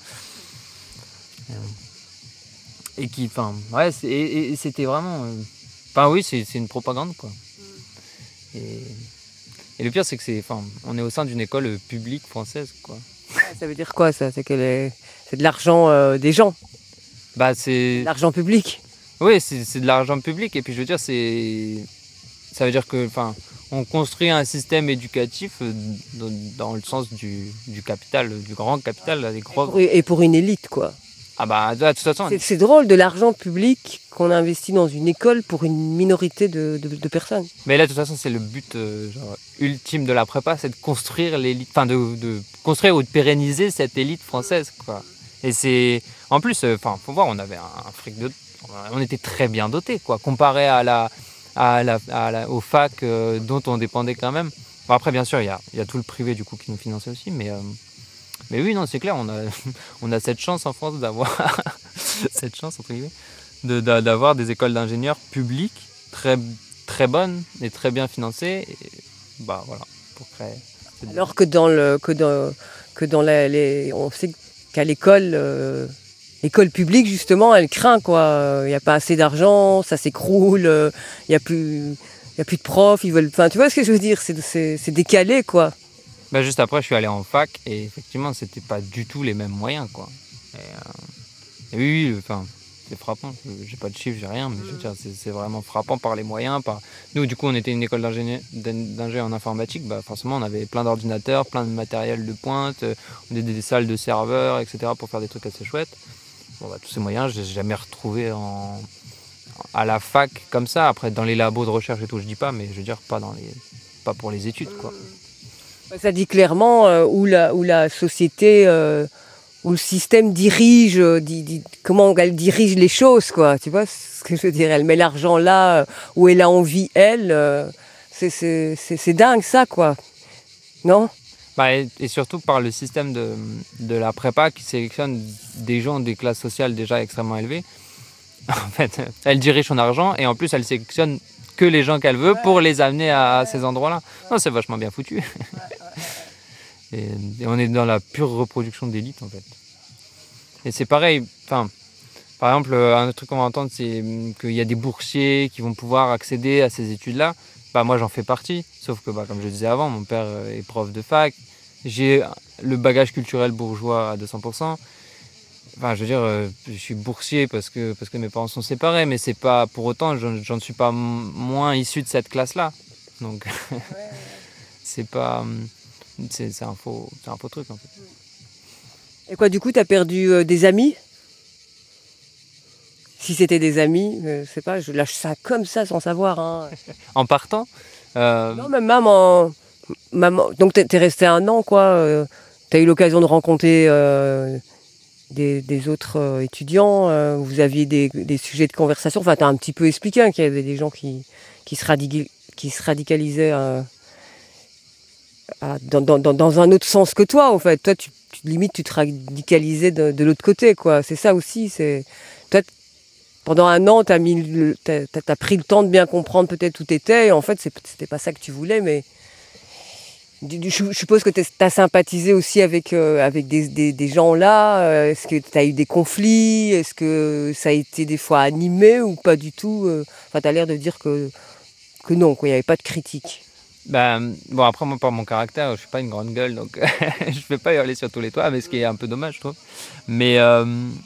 Euh, Et qui, enfin, ouais, c'est- et, et c'était vraiment. euh, Enfin, oui, c'est, c'est une propagande, quoi. Et, et le pire, c'est que c'est, enfin, on est au sein d'une école euh, publique française, quoi. Ça veut dire quoi, ça? C'est que les- c'est de l'argent euh, des gens, Bah, c'est. de l'argent public. Oui, c'est, c'est de l'argent public. Et puis, je veux dire, c'est. Ça veut dire que, enfin, on construit un système éducatif euh, dans, dans le sens du, du capital, du grand capital, là, des gros. Pour- Et pour une élite, quoi. Ah, bah, de toute façon. C'est, c'est drôle, de l'argent public qu'on investit dans une école pour une minorité de, de- de personnes. Mais là, de toute façon, c'est le but euh, genre, ultime de la prépa, c'est de construire l'élite, enfin de, de construire ou de pérenniser cette élite française, quoi. Et c'est, en plus, enfin, faut voir, on avait un, un fric de, on était très bien dotés, quoi, comparé à la, à la, à la- aux facs euh, dont on dépendait quand même. Bon, après, bien sûr, il y a, il y a tout le privé du coup qui nous finançait aussi, mais, euh, mais oui, non, c'est clair, on a, on a cette chance en France d'avoir cette chance entre guillemets. De- d'a- d'avoir des écoles d'ingénieurs publiques très, très bonnes et très bien financées. Et, bah voilà, pour créer. Alors que dans le, que dans, que dans la, les, on sait qu'à l'école, euh, l'école publique justement, elle craint quoi. Il n'y a pas assez d'argent, ça s'écroule, il n'y a plus, il y a plus de profs, ils veulent. Enfin, tu vois ce que je veux dire, c'est, c'est, c'est décalé quoi. Bah juste après, je suis allé en fac et effectivement, c'était pas du tout les mêmes moyens, quoi. Et, euh, et oui, oui, enfin, c'est frappant. J'ai pas de chiffres, j'ai rien, mais je veux dire, c'est, c'est vraiment frappant par les moyens. Par... Nous, du coup, on était une école d'ingénieur, d'ingé en informatique. Bah, forcément, on avait plein d'ordinateurs, plein de matériel de pointe, on avait des salles de serveurs, et cetera pour faire des trucs assez chouettes. Bon, bah, tous ces moyens, je les ai jamais retrouvés en... à la fac comme ça. Après, dans les labos de recherche et tout, je dis pas, mais je veux dire, pas, dans les... pas pour les études, quoi. Ça dit clairement euh, où, la, où la société, euh, où le système dirige, euh, di, di, comment elle dirige les choses, quoi. Tu vois ce que je veux dire? Elle met l'argent là euh, où elle a envie, elle. Euh, c'est, c'est, c'est, c'est dingue, ça, quoi. Non? Bah, et, et surtout par le système de, de la prépa qui sélectionne des gens des classes sociales déjà extrêmement élevées. En fait, elle dirige son argent et en plus, elle sélectionne que les gens qu'elle veut pour les amener à, à ces endroits-là. Non, c'est vachement bien foutu. et, et on est dans la pure reproduction d'élite, en fait. Et c'est pareil, enfin, par exemple, un autre truc qu'on va entendre, c'est qu'il y a des boursiers qui vont pouvoir accéder à ces études-là. Bah, moi, j'en fais partie, sauf que, bah, comme je le disais avant, mon père est prof de fac. J'ai le bagage culturel bourgeois à deux cents pour cent. Enfin, je veux dire, euh, je suis boursier parce que, parce que mes parents sont séparés, mais c'est pas pour autant, je, je ne suis pas m- moins issu de cette classe-là. Donc, ouais. c'est pas. C'est, c'est, un faux, c'est un faux truc, en fait. Et quoi, du coup, t'as perdu euh, des amis? Si c'était des amis, euh, je sais pas, je lâche ça comme ça sans savoir. Hein. En partant euh... Non, même maman. maman donc, t'es, t'es resté un an, quoi. Euh, t'as eu l'occasion de rencontrer. Euh, Des, des autres euh, étudiants, euh, vous aviez des, des sujets de conversation. Enfin, tu as un petit peu expliqué hein, qu'il y avait des gens qui, qui, se, radical, qui se radicalisaient euh, à, dans, dans, dans un autre sens que toi, en fait. Toi, tu, tu, limite, tu te radicalisais de, de l'autre côté, quoi. C'est ça aussi. C'est... Toi, pendant un an, tu as pris le temps de bien comprendre peut-être où tu étais. Et en fait, c'est, c'était pas ça que tu voulais, mais... Je suppose que tu as sympathisé aussi avec, euh, avec des, des, des gens là. Euh, est-ce que tu as eu des conflits? Est-ce que ça a été des fois animé ou pas du tout? Enfin, tu as l'air de dire que, que non, qu'il n'y avait pas de critique. Ben, bon, après, moi, par mon caractère, je suis pas une grande gueule, donc je ne vais pas hurler sur tous les toits, mais ce qui est un peu dommage, je trouve. Mais, euh,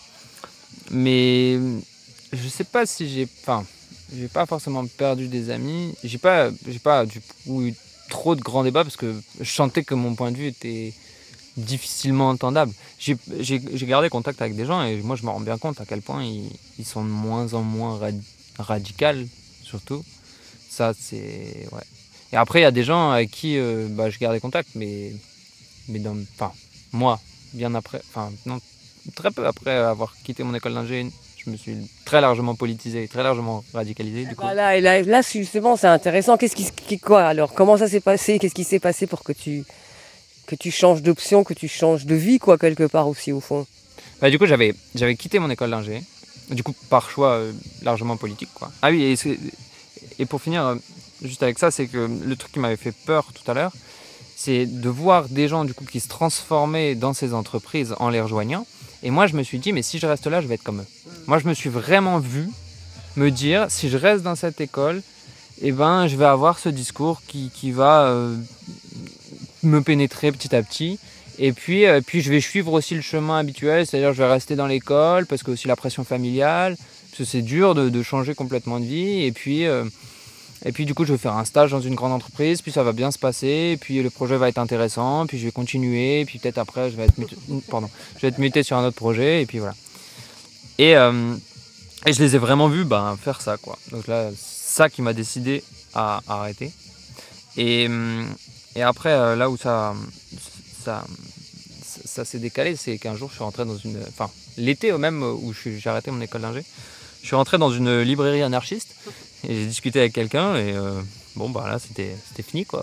mais je sais pas si j'ai... Enfin, j'ai pas forcément perdu des amis. J'ai pas, j'ai pas du coup eu trop de grands débats parce que je sentais que mon point de vue était difficilement entendable. J'ai, j'ai, j'ai gardé contact avec des gens et moi je me rends bien compte à quel point ils, ils sont de moins en moins rad, radicaux surtout. Ça c'est... Ouais. Et après il y a des gens avec qui euh, bah, je gardais contact mais, mais dans, enfin, moi, bien après, enfin non, très peu après avoir quitté mon école d'ingé, je me suis très largement politisé, très largement radicalisé. Du coup. Voilà, et là, là, justement, c'est intéressant. Qu'est-ce qui, quoi alors? Comment ça s'est passé? Qu'est-ce qui s'est passé pour que tu, que tu changes d'option, que tu changes de vie, quoi, quelque part aussi, au fond? Bah, du coup, j'avais, j'avais quitté mon école d'ingé, du coup, par choix euh, largement politique, quoi. Ah oui, et, et pour finir, euh, juste avec ça, c'est que le truc qui m'avait fait peur tout à l'heure, c'est de voir des gens, du coup, qui se transformaient dans ces entreprises en les rejoignant. Et moi, je me suis dit, mais si je reste là, je vais être comme eux. Moi, je me suis vraiment vu me dire, si je reste dans cette école, eh ben, je vais avoir ce discours qui, qui va euh, me pénétrer petit à petit. Et puis, euh, puis, je vais suivre aussi le chemin habituel, c'est-à-dire je vais rester dans l'école, parce que aussi la pression familiale, parce que c'est dur de, de changer complètement de vie. Et puis, euh, et puis, du coup, je vais faire un stage dans une grande entreprise, puis ça va bien se passer, et puis le projet va être intéressant, puis je vais continuer, et puis peut-être après, je vais être muté, pardon, je vais être muté sur un autre projet, et puis voilà. Et, euh, et je les ai vraiment vus ben, faire ça, quoi. Donc là, ça qui m'a décidé à, à arrêter. Et, et après, là où ça, ça, ça, ça s'est décalé, c'est qu'un jour, je suis rentré dans une... Enfin, l'été même où je suis, j'ai arrêté mon école d'ingé, je suis rentré dans une librairie anarchiste, et j'ai discuté avec quelqu'un et euh, bon bah là c'était, c'était fini quoi.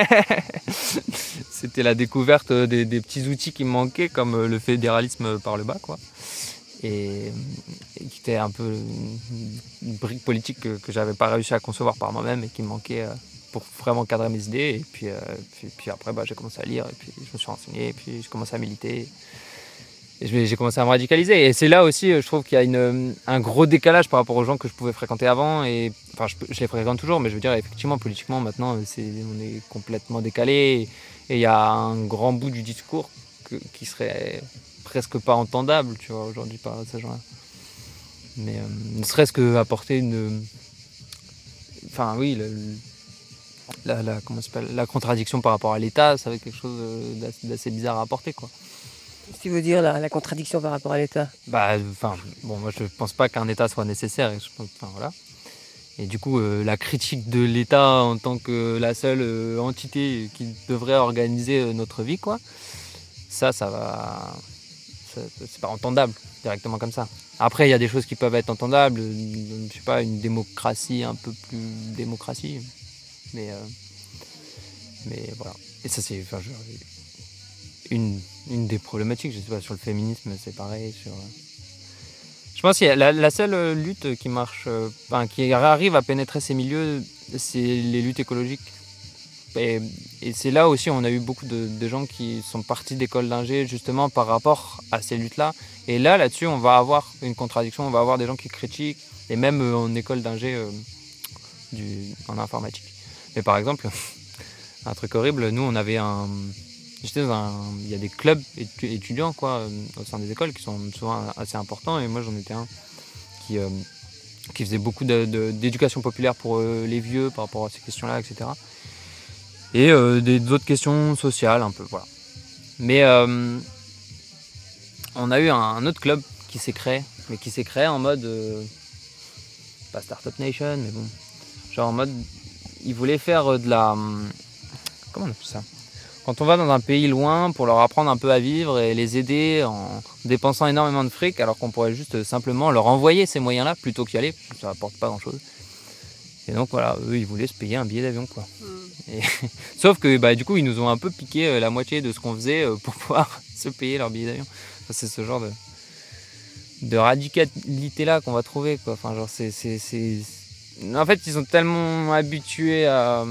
C'était la découverte des, des petits outils qui me manquaient comme le fédéralisme par le bas quoi. Et, et qui était un peu une, une brique politique que, que j'avais pas réussi à concevoir par moi-même et qui me manquait euh, pour vraiment cadrer mes idées. Et puis, euh, puis, puis après, bah, j'ai commencé à lire, et puis je me suis renseigné, et puis j'ai commencé à militer. Et je- j'ai commencé à me radicaliser. Et c'est là aussi, euh, je trouve qu'il y a une, un gros décalage par rapport aux gens que je pouvais fréquenter avant. Et, enfin, je, peux- je les fréquente toujours, mais je veux dire, effectivement, politiquement, maintenant, euh, c'est, on est complètement décalé. Et il y a un grand bout du discours que- qui serait presque pas entendable, tu vois, aujourd'hui, par ces gens-là. Mais euh, ne serait-ce qu'apporter une... Enfin, oui, le- le- la, la, comment ça s'appelle, la contradiction par rapport à l'État, ça va être quelque chose euh, d'assez, d'assez bizarre à apporter, quoi. Qu'est-ce que tu veux dire, la, la contradiction par rapport à l'État? Bah, enfin, bon, moi je pense pas qu'un État soit nécessaire. Et, je pense, enfin, voilà. Et du coup, euh, la critique de l'État en tant que la seule euh, entité qui devrait organiser euh, notre vie, quoi, ça, ça va, ça- c'est pas entendable directement comme ça. Après, il y a des choses qui peuvent être entendables. euh, Je sais pas, une démocratie un peu plus démocratie, mais, euh, mais voilà. Et ça, c'est, enfin, je- une, une des problématiques. Je sais pas, sur le féminisme, c'est pareil. Sur, euh, Je pense que la, la seule euh, lutte qui marche, euh, enfin, qui arrive à pénétrer ces milieux, c'est les luttes écologiques. Et, et c'est là aussi on a eu beaucoup de, de gens qui sont partis d'école d'ingé justement par rapport à ces luttes-là. Et là, là-dessus, on va avoir une contradiction, on va avoir des gens qui critiquent, et même euh, en école d'ingé euh, du- en informatique. Mais par exemple, un truc horrible, nous on avait un... J'étais dans un... Il y a des clubs étu- étudiants quoi, euh, au sein des écoles qui sont souvent assez importants, et moi j'en étais un qui, euh, qui faisait beaucoup de- de- d'éducation populaire pour euh, les vieux par rapport à ces questions-là, et cetera. Et euh, des d'autres questions sociales un peu, voilà. Mais euh, on a eu un, un autre club qui s'est créé, mais qui s'est créé en mode euh, pas Startup Nation, mais bon, genre en mode ils voulaient faire euh, de la hum, comment on appelle ça, quand on va dans un pays loin pour leur apprendre un peu à vivre et les aider en dépensant énormément de fric, alors qu'on pourrait juste euh, simplement leur envoyer ces moyens-là plutôt qu'y aller, parce que ça apporte pas grand-chose. Et donc voilà, eux ils voulaient se payer un billet d'avion quoi. Et sauf que bah, du coup ils nous ont un peu piqué euh, la moitié de ce qu'on faisait euh, pour pouvoir se payer leur billet d'avion. Enfin, c'est ce genre de, de radicalité là qu'on va trouver quoi. Enfin genre c'est, c'est, c'est... En fait ils sont tellement habitués à,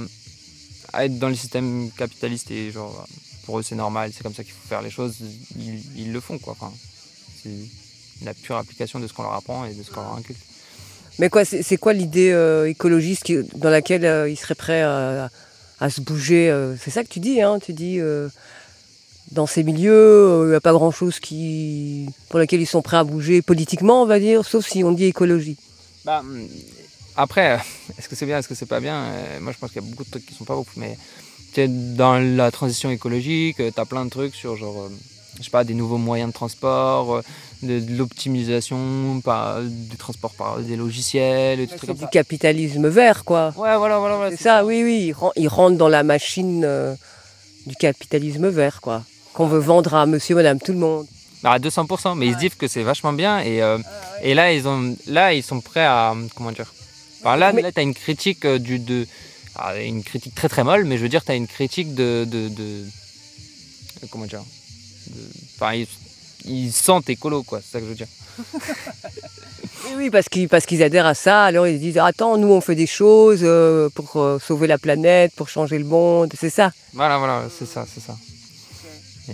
à être dans le système capitaliste et genre pour eux c'est normal, c'est comme ça qu'il faut faire les choses, ils, ils le font quoi. Enfin, c'est la pure application de ce qu'on leur apprend et de ce qu'on leur inculque. Mais quoi, c'est, c'est quoi l'idée euh, écologiste qui- dans laquelle euh, ils seraient prêts à, à se bouger euh, C'est ça que tu dis, hein? Tu dis, euh, dans ces milieux, il n'y a pas grand-chose qui, pour laquelle ils sont prêts à bouger politiquement, on va dire, sauf si on dit écologie. Bah, hum, après, euh, est-ce que c'est bien, est-ce que c'est pas bien Euh, Moi, je pense qu'il y a beaucoup de trucs qui sont pas ouf, mais tu sais, dans la transition écologique, tu as plein de trucs sur, genre, euh, je sais pas, des nouveaux moyens de transport, euh, de, de l'optimisation par, du transport par des logiciels, et tout C'est trucs comme du ça. capitalisme vert, quoi. Ouais, voilà, voilà, voilà. C'est ça, oui, oui. Ils ren- ils rentrent dans la machine euh, du capitalisme vert, quoi. Qu'on veut vendre à monsieur, madame, tout le monde. Bah, à deux cents pour cent, mais ils se disent que c'est vachement bien, et, euh, et là, ils ont, là, ils sont prêts à, comment dire, enfin, là, Mais- là tu as une critique euh, du, de, ah, une critique très très molle, mais je veux dire, tu as une critique de, de, de- de- comment dire, de- enfin, ils, ils sentent écolo, quoi, c'est ça que je veux dire. Oui, oui, parce qu'ils, parce qu'ils adhèrent à ça. Alors ils disent, attends, nous on fait des choses euh, pour euh, sauver la planète, pour changer le monde. C'est ça. Voilà, voilà, c'est ça, c'est ça. Et, euh,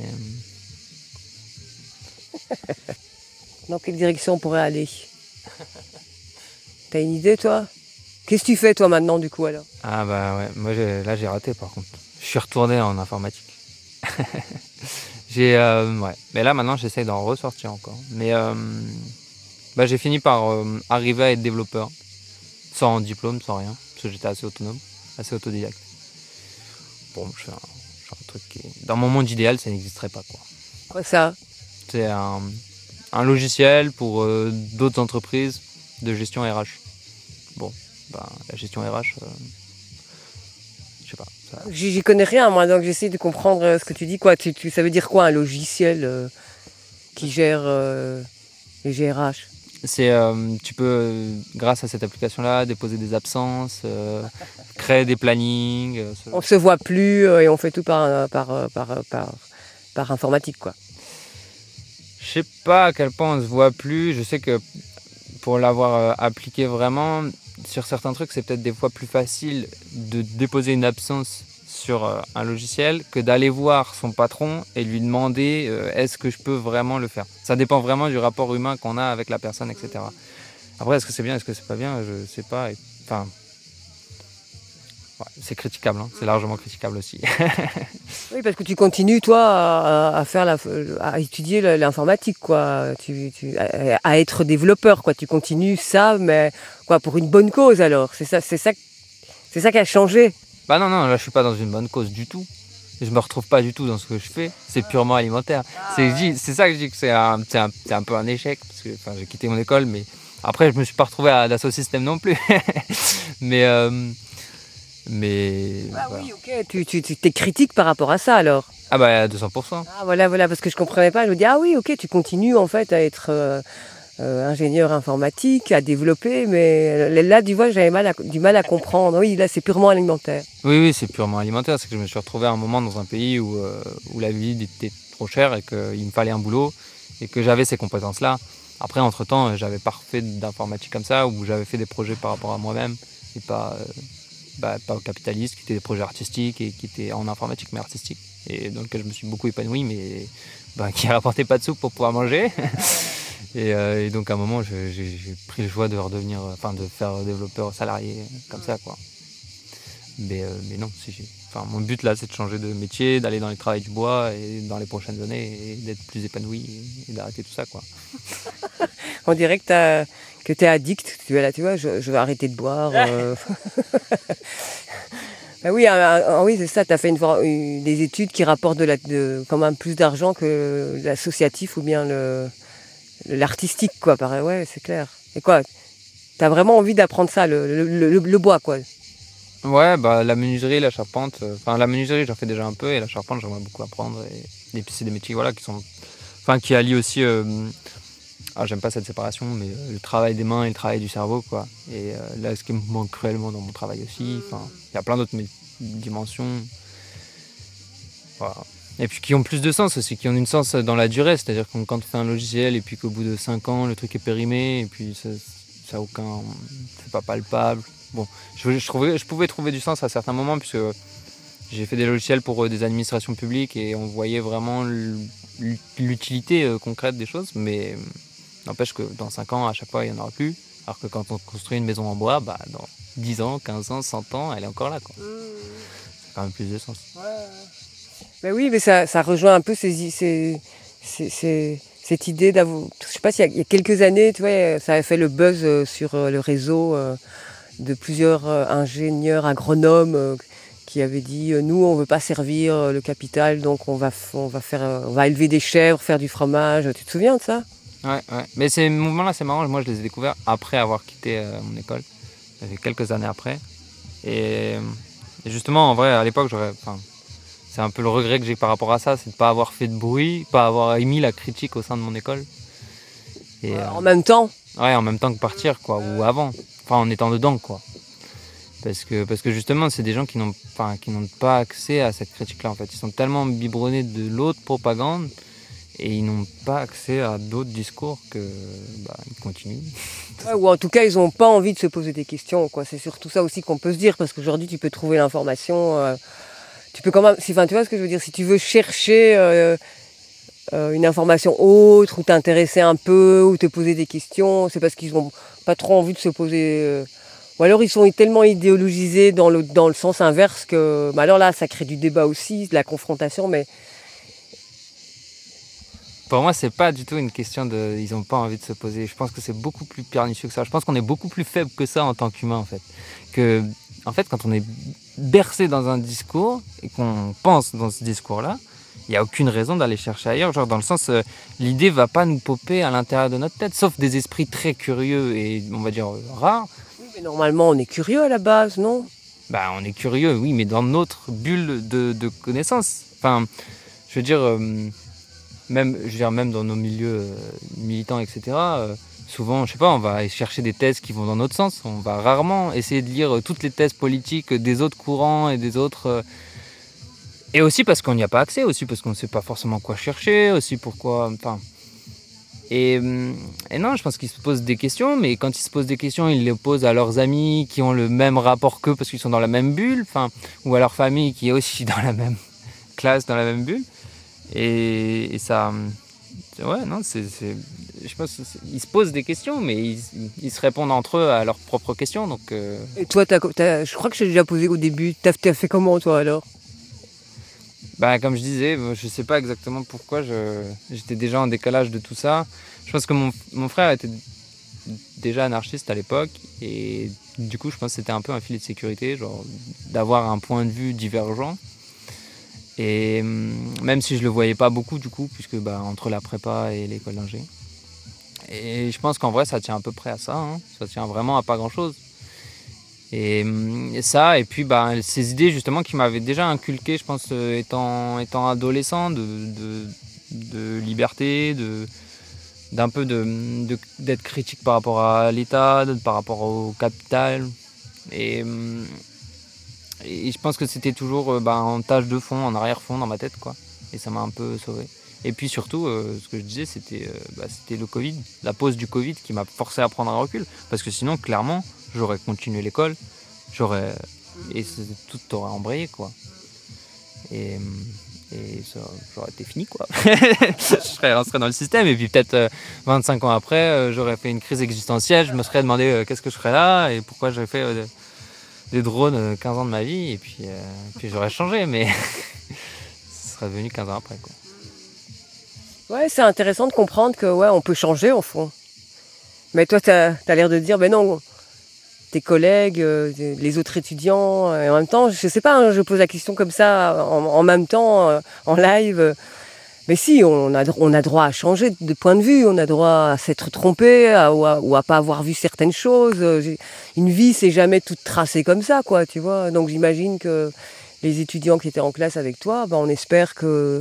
Dans quelle direction on pourrait aller? T'as une idée, toi? Qu'est-ce que tu fais, toi, maintenant, du coup, alors? ah bah ouais, moi j'ai- là j'ai raté par contre. Je suis retourné en informatique. j'ai, euh, ouais, mais là maintenant j'essaye d'en ressortir encore. Mais euh, bah, j'ai fini par euh, arriver à être développeur, sans diplôme, sans rien, parce que j'étais assez autonome, assez autodidacte. Bon, je fais un, je fais un truc qui est... Dans mon monde idéal, ça n'existerait pas quoi. Quoi, ça? C'est un, un logiciel pour euh, d'autres entreprises de gestion R H. Bon, bah, la gestion R H, euh, je sais pas. Ça... J'y j'y connais rien, moi, donc j'essaie de comprendre euh, ce que tu dis. Quoi, tu, tu- ça veut dire quoi, un logiciel euh, qui gère euh, les G R H? C'est, euh, tu peux, euh, grâce à cette application-là, déposer des absences, euh, créer des plannings. euh, ce- On se voit plus euh, et on fait tout par, euh, par, euh, par, euh, par, par informatique, quoi. Je sais pas à quel point on se voit plus. Je sais que pour l'avoir euh, appliqué vraiment, sur certains trucs, c'est peut-être des fois plus facile de déposer une absence sur euh, un logiciel que d'aller voir son patron et lui demander euh, est-ce que je peux vraiment le faire. Ça dépend vraiment du rapport humain qu'on a avec la personne, et cetera. Après, est-ce que c'est bien, est-ce que c'est pas bien, je sais pas. Et, enfin, ouais, c'est critiquable, hein. C'est largement critiquable aussi. Oui, parce que tu continues, toi, à, à faire la, à étudier l'informatique, quoi. Tu, tu, à, à être développeur, quoi. Tu continues ça, mais quoi, pour une bonne cause, alors. C'est ça, c'est ça, c'est ça qui a changé. Bah non, non, là, je suis pas dans une bonne cause du tout. Je me retrouve pas du tout dans ce que je fais. C'est purement alimentaire. C'est, c'est ça que je dis que c'est un, c'est un, c'est un peu un échec, parce que enfin, j'ai quitté mon école, mais après, je me suis pas retrouvé à Dassault Systèmes non plus. mais... Euh, Mais. Ah voilà. oui, ok, tu, tu, tu t'es critique par rapport à ça alors. Ah bah à deux cents pour cent. Ah voilà, voilà, parce que je comprenais pas. Je me dis, ah oui, ok, tu continues en fait à être euh, euh, ingénieur informatique, à développer, mais là, tu vois, j'avais mal à, du mal à comprendre. Oui, là, c'est purement alimentaire. Oui, oui, c'est purement alimentaire. C'est que je me suis retrouvé à un moment dans un pays où, euh, où la vie était trop chère et qu'il me fallait un boulot et que j'avais ces compétences-là. Après, entre-temps, j'avais pas fait d'informatique comme ça, où j'avais fait des projets par rapport à moi-même et pas. Euh, Bah, pas au capitaliste, qui étaient des projets artistiques et qui étaient en informatique mais artistiques, et dans lequel je me suis beaucoup épanoui, mais bah, qui rapportait pas de sous pour pouvoir manger. et, euh, et donc à un moment je, j'ai, j'ai pris le choix de redevenir, enfin de faire développeur salarié comme ça quoi. Mais, euh, mais non, si j'ai, enfin mon but là c'est de changer de métier, d'aller dans les travails du bois et dans les prochaines années et d'être plus épanoui et, et d'arrêter tout ça quoi. On dirait que t'as que t'es addict, tu es là, tu vois, je, je vais arrêter de boire. Euh... ben oui, ah, ah, oui, c'est ça, tu as fait une, une, des études qui rapportent de la, de, quand même plus d'argent que l'associatif ou bien le, l'artistique, quoi, pareil, ouais, c'est clair. Et quoi, tu as vraiment envie d'apprendre ça, le, le, le, le bois, quoi. Ouais, bah la menuiserie, la charpente, enfin euh, la menuiserie j'en fais déjà un peu, et la charpente j'aimerais beaucoup apprendre, et, et puis c'est des métiers voilà, qui sont, enfin qui allient aussi... Euh, Ah, j'aime pas cette séparation, mais euh, le travail des mains et le travail du cerveau, quoi. Et euh, là, ce qui me manque cruellement dans mon travail aussi, enfin, il y a plein d'autres mé- dimensions. Voilà. Et puis qui ont plus de sens aussi, qui ont une sens dans la durée, c'est-à-dire que quand on fait un logiciel et puis qu'au bout de cinq ans, le truc est périmé, et puis ça, ça a aucun, c'est pas palpable. Bon, je, je, trouvais, je pouvais trouver du sens à certains moments, puisque j'ai fait des logiciels pour euh, des administrations publiques et on voyait vraiment l'utilité euh, concrète des choses, mais n'empêche que dans cinq ans, à chaque fois, il n'y en aura plus. Alors que quand on construit une maison en bois, bah, dans dix ans, quinze ans, cent ans, elle est encore là, quoi. Mmh. Ça a quand même plus de sens. Ouais, ouais. Ben oui, mais ça, ça rejoint un peu ces, ces, ces, ces, cette idée d'avoir... Je sais pas s'il y a, il y a quelques années, tu vois, ça a fait le buzz sur le réseau de plusieurs ingénieurs, agronomes qui avaient dit « Nous, on ne veut pas servir le capital, donc on va, on, va faire, on va élever des chèvres, faire du fromage. » Tu te souviens de ça ? Ouais, ouais. Mais ces mouvements-là, c'est marrant. Moi, je les ai découverts après avoir quitté euh, mon école. Ça fait quelques années après. Et, et justement, en vrai, à l'époque, j'aurais... C'est un peu le regret que j'ai par rapport à ça, c'est de ne pas avoir fait de bruit, pas avoir émis la critique au sein de mon école. Et, euh, en même temps Ouais, en même temps que partir, quoi, ou avant. Enfin, en étant dedans, quoi. Parce que, parce que justement, c'est des gens qui n'ont, enfin, qui n'ont pas accès à cette critique-là, en fait. Ils sont tellement biberonnés de l'autre propagande et ils n'ont pas accès à d'autres discours que bah, ils continuent. Ouais, ou en tout cas, ils n'ont pas envie de se poser des questions, quoi. C'est surtout ça aussi qu'on peut se dire, parce qu'aujourd'hui, tu peux trouver l'information... Euh, tu peux quand même... Si, enfin, tu vois ce que je veux dire ? Si tu veux chercher euh, euh, une information autre, ou t'intéresser un peu, ou te poser des questions, c'est parce qu'ils n'ont pas trop envie de se poser... Euh, ou alors, ils sont tellement idéologisés dans le, dans le sens inverse que... Bah alors là, ça crée du débat aussi, de la confrontation, mais... Pour moi, c'est pas du tout une question de... Ils n'ont pas envie de se poser. Je pense que c'est beaucoup plus pernicieux que ça. Je pense qu'on est beaucoup plus faible que ça en tant qu'humain, en fait. Que, en fait, quand on est bercé dans un discours et qu'on pense dans ce discours-là, il n'y a aucune raison d'aller chercher ailleurs. Genre, dans le sens, euh, l'idée va pas nous popper à l'intérieur de notre tête, sauf des esprits très curieux et, on va dire, euh, rares. Oui, mais normalement, on est curieux à la base, non ? Bah, on est curieux, oui, mais dans notre bulle de, de connaissances. Enfin, je veux dire... Euh, Même, je veux dire, même dans nos milieux euh, militants, et cetera, euh, souvent, je sais pas, on va aller chercher des thèses qui vont dans notre sens. On va rarement essayer de lire euh, toutes les thèses politiques des autres courants et des autres... Euh, et aussi parce qu'on n'y a pas accès, aussi parce qu'on ne sait pas forcément quoi chercher, aussi pourquoi... Enfin, Et, et non, je pense qu'ils se posent des questions, mais quand ils se posent des questions, ils les posent à leurs amis qui ont le même rapport qu'eux parce qu'ils sont dans la même bulle, enfin, ou à leur famille qui est aussi dans la même classe, dans la même bulle. Et, et ça, ouais, non, c'est, c'est je pense qu'ils se posent des questions, mais ils, ils se répondent entre eux à leurs propres questions. Donc, euh... Et toi, t'as, t'as, je crois que je t'ai déjà posé au début. T'as, t'as fait comment, toi, alors? Bah, comme je disais, je sais pas exactement pourquoi je, j'étais déjà en décalage de tout ça. Je pense que mon, mon frère était déjà anarchiste à l'époque et du coup je pense que c'était un peu un filet de sécurité, genre d'avoir un point de vue divergent. Et même si je le voyais pas beaucoup du coup, puisque bah, entre la prépa et l'école d'ingé. Et je pense qu'en vrai ça tient à peu près à ça, hein. Ça tient vraiment à pas grand chose. Et, et ça, et puis bah, ces idées justement qui m'avaient déjà inculqué, je pense, euh, étant, étant adolescent, de, de, de liberté, de, d'un peu de, de, d'être critique par rapport à l'État, de, par rapport au capital. Et, et je pense que c'était toujours bah, en tâche de fond, en arrière-fond dans ma tête, quoi. Et ça m'a un peu sauvé. Et puis surtout, euh, ce que je disais, c'était, euh, bah, c'était le Covid, la pause du Covid qui m'a forcé à prendre un recul. Parce que sinon, clairement, j'aurais continué l'école, j'aurais et tout aurait embrayé, quoi. Et, et ça, j'aurais été fini, quoi. Je serais rentré dans le système et puis peut-être euh, vingt-cinq ans après, euh, j'aurais fait une crise existentielle. Je me serais demandé euh, qu'est-ce que je ferais là et pourquoi j'avais fait euh, des drones euh, quinze ans de ma vie et puis, euh, puis j'aurais changé, mais ce serait devenu quinze ans après, quoi. Ouais, c'est intéressant de comprendre que ouais, on peut changer au fond. Mais toi, t'as, t'as l'air de dire, ben non, tes collègues, euh, les autres étudiants, euh, et en même temps, je sais pas, hein, je pose la question comme ça, en, en même temps, euh, en live. Euh, mais si, on a, on a droit à changer de point de vue, on a droit à s'être trompé, à, ou, à, ou à pas avoir vu certaines choses. Une vie, c'est jamais toute tracée comme ça, quoi, tu vois. Donc j'imagine que les étudiants qui étaient en classe avec toi, ben, on espère que...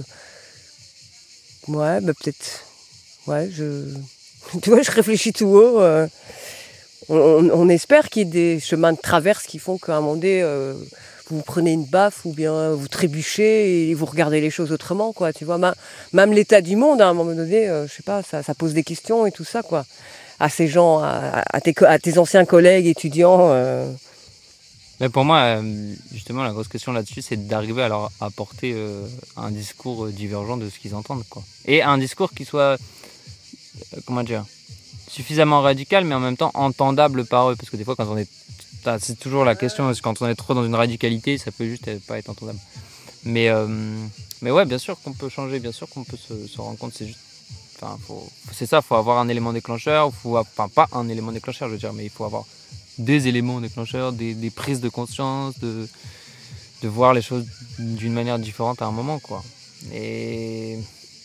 Ouais, bah peut-être. Ouais, je. Tu vois, je réfléchis tout haut. Euh... On, on, on espère qu'il y ait des chemins de traverse qui font qu'à un moment donné, euh, vous prenez une baffe ou bien vous trébuchez et vous regardez les choses autrement, quoi. Tu vois, Ma, même l'état du monde, à un moment donné, euh, je sais pas, ça, ça pose des questions et tout ça, quoi. À ces gens, à, à, tes, à tes anciens collègues étudiants. Euh... Mais pour moi, justement, la grosse question là-dessus, c'est d'arriver à leur apporter euh, un discours divergent de ce qu'ils entendent, quoi. Et un discours qui soit, euh, comment dire, suffisamment radical, mais en même temps entendable par eux. Parce que des fois, quand on est... C'est toujours la question, parce que quand on est trop dans une radicalité, ça peut juste pas être entendable. Mais, euh, mais ouais, bien sûr qu'on peut changer, bien sûr qu'on peut se, se rendre compte, c'est juste... Enfin, faut, c'est ça, il faut avoir un élément déclencheur, faut, enfin, pas un élément déclencheur, je veux dire, mais il faut avoir... des éléments déclencheurs, des, des prises de conscience, de, de voir les choses d'une manière différente à un moment, quoi. Et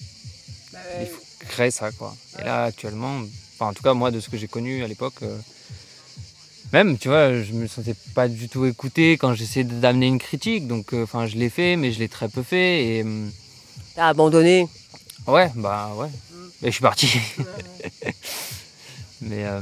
il faut créer ça, quoi. Et là, actuellement, enfin, en tout cas, moi, de ce que j'ai connu à l'époque, euh, même, tu vois, je me sentais pas du tout écouté quand j'essayais d'amener une critique, donc, enfin, euh, je l'ai fait, mais je l'ai très peu fait, et... T'as abandonné? Ouais, bah, ouais. Et je suis parti. mais... Euh...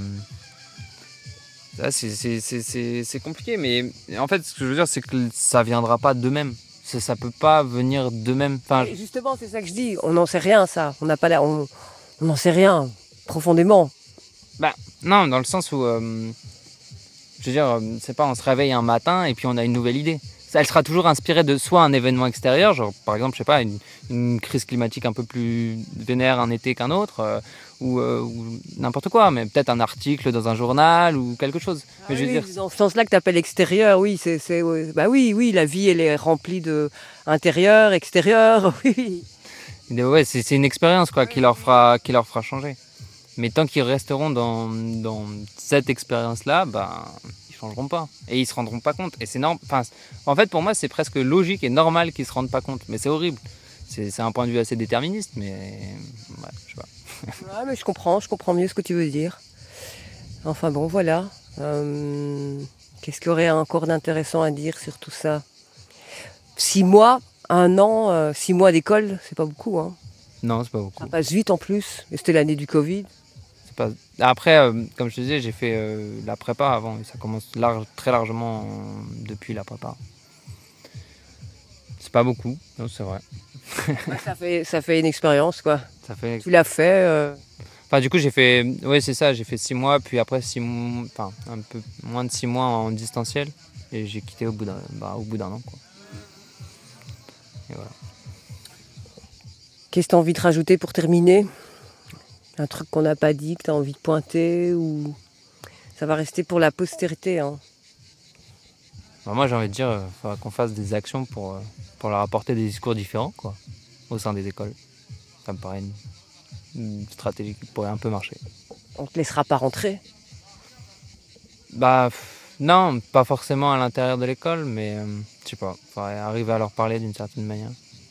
Là, c'est, c'est, c'est, c'est, c'est compliqué, mais en fait, ce que je veux dire, c'est que ça viendra pas d'eux-mêmes. Ça, ça peut pas venir d'eux-mêmes. Enfin, je... Justement, c'est ça que je dis. On n'en sait rien, ça. On n'a pas l'air. On n'en sait rien profondément. Bah non, dans le sens où, euh, je veux dire, c'est pas, on se réveille un matin et puis on a une nouvelle idée. Elle sera toujours inspirée de soit un événement extérieur, genre par exemple, je sais pas, une, une crise climatique un peu plus vénère un été qu'un autre. Euh, Ou, euh, ou n'importe quoi, mais peut-être un article dans un journal ou quelque chose. Ah mais je veux oui, dire... Dans ce sens-là que tu appelles extérieur, oui, c'est, c'est, bah oui, oui, la vie, elle est remplie de intérieur, extérieur, oui. Ouais, c'est, c'est une expérience, quoi, qui leur fera, qui leur fera changer. Mais tant qu'ils resteront dans, dans cette expérience-là, bah, ils changeront pas. Et ils se rendront pas compte. Et c'est norm... enfin, en fait, pour moi, c'est presque logique et normal qu'ils se rendent pas compte. Mais c'est horrible. C'est, c'est un point de vue assez déterministe, mais ouais, je sais pas. Ouais, mais je comprends, je comprends mieux ce que tu veux dire. Enfin bon, voilà. Euh, qu'est-ce qu'il y aurait encore d'intéressant à dire sur tout ça? Six mois, un an, euh, six mois d'école, c'est pas beaucoup, hein. Non, c'est pas beaucoup. Ça passe vite en plus. Et c'était l'année du Covid. C'est pas... Après, euh, comme je te disais, j'ai fait euh, la prépa avant. Et ça commence large, très largement euh, depuis la prépa. C'est pas beaucoup, non, c'est vrai. Ouais, ça, fait, ça fait une expérience, quoi. Ça fait... Tu l'as fait. Euh... Enfin, du coup, j'ai fait, ouais, c'est ça, j'ai fait six mois, puis après six mois, enfin, un peu moins de six mois en distanciel, et j'ai quitté au bout d'un, bah, au bout d'un an, quoi. Et voilà. Qu'est-ce que tu as envie de rajouter pour terminer? Un truc qu'on n'a pas dit, que tu as envie de pointer, ou ça va rester pour la postérité, hein? Bah, moi, j'ai envie de dire, il faudra qu'on fasse des actions pour, euh, pour leur apporter des discours différents, quoi, au sein des écoles. Ça me paraît une, une stratégie qui pourrait un peu marcher. On te laissera pas rentrer. Bah, pff, non, pas forcément à l'intérieur de l'école, mais euh, je sais pas, faudrait arriver à leur parler d'une certaine manière.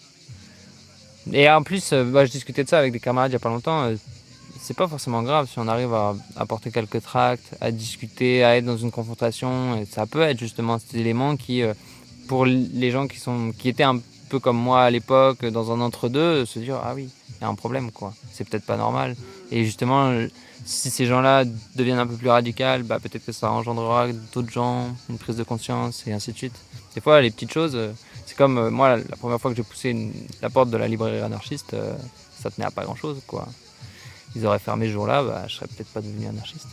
Et en plus, euh, bah, je discutais de ça avec des camarades il y a pas longtemps. Euh, c'est pas forcément grave si on arrive à apporter quelques tracts, à discuter, à être dans une confrontation. Et ça peut être justement cet élément qui, euh, pour les gens qui sont, qui étaient un peu comme moi à l'époque, dans un entre-deux, se dire ah oui, il y a un problème, quoi. C'est peut-être pas normal. Et justement, si ces gens-là deviennent un peu plus radicaux, bah, peut-être que ça engendrera d'autres gens, une prise de conscience et ainsi de suite. Des fois, les petites choses, euh, c'est comme euh, moi, la première fois que j'ai poussé une, la porte de la librairie anarchiste, euh, ça tenait à pas grand-chose, quoi. Ils auraient fermé ce jour-là, bah, je serais peut-être pas devenu anarchiste.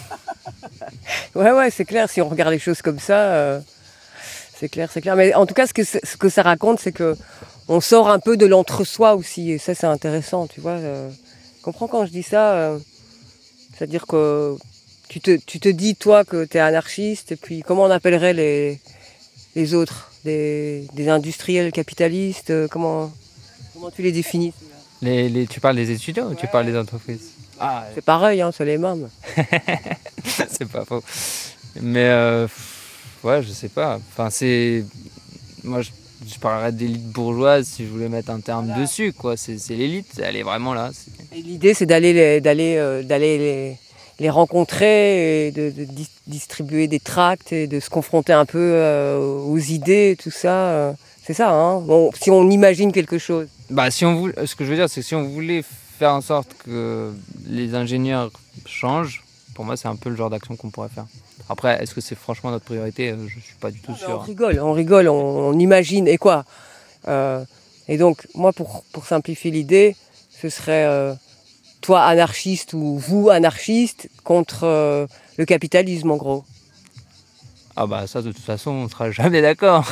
Ouais, ouais, c'est clair, si on regarde les choses comme ça, euh, c'est clair, c'est clair. Mais en tout cas, ce que, ce que ça raconte, c'est que on sort un peu de l'entre-soi aussi, et ça, c'est intéressant, tu vois. Euh, tu comprends quand je dis ça euh, c'est-à-dire que tu te, tu te dis, toi, que tu es anarchiste, et puis comment on appellerait les, les autres, des, des industriels capitalistes, euh, comment, comment tu les définis? Les, les, tu parles des étudiants ou tu parles des entreprises? Ah, c'est pareil, hein, c'est les mêmes. C'est pas faux. Mais euh, ouais, je sais pas. Enfin, c'est. Moi, je, je parlerais d'élite bourgeoise si je voulais mettre un terme voilà. dessus, quoi. C'est, c'est l'élite, elle est vraiment là. C'est... Et l'idée, c'est d'aller les, d'aller, euh, d'aller les, les rencontrer et de, de di- distribuer des tracts et de se confronter un peu euh, aux idées et tout ça. Euh, c'est ça, hein. Bon, si on imagine quelque chose. Bah, si on voulait, ce que je veux dire, c'est que si on voulait faire en sorte que les ingénieurs changent, pour moi, c'est un peu le genre d'action qu'on pourrait faire. Après, est-ce que c'est franchement notre priorité? Je ne suis pas du tout sûr. On rigole, on rigole, on, on imagine. Et quoi euh, Et donc, moi, pour, pour simplifier l'idée, ce serait euh, toi anarchiste ou vous anarchiste contre euh, le capitalisme, en gros. Ah bah ça, de toute façon, on ne sera jamais d'accord.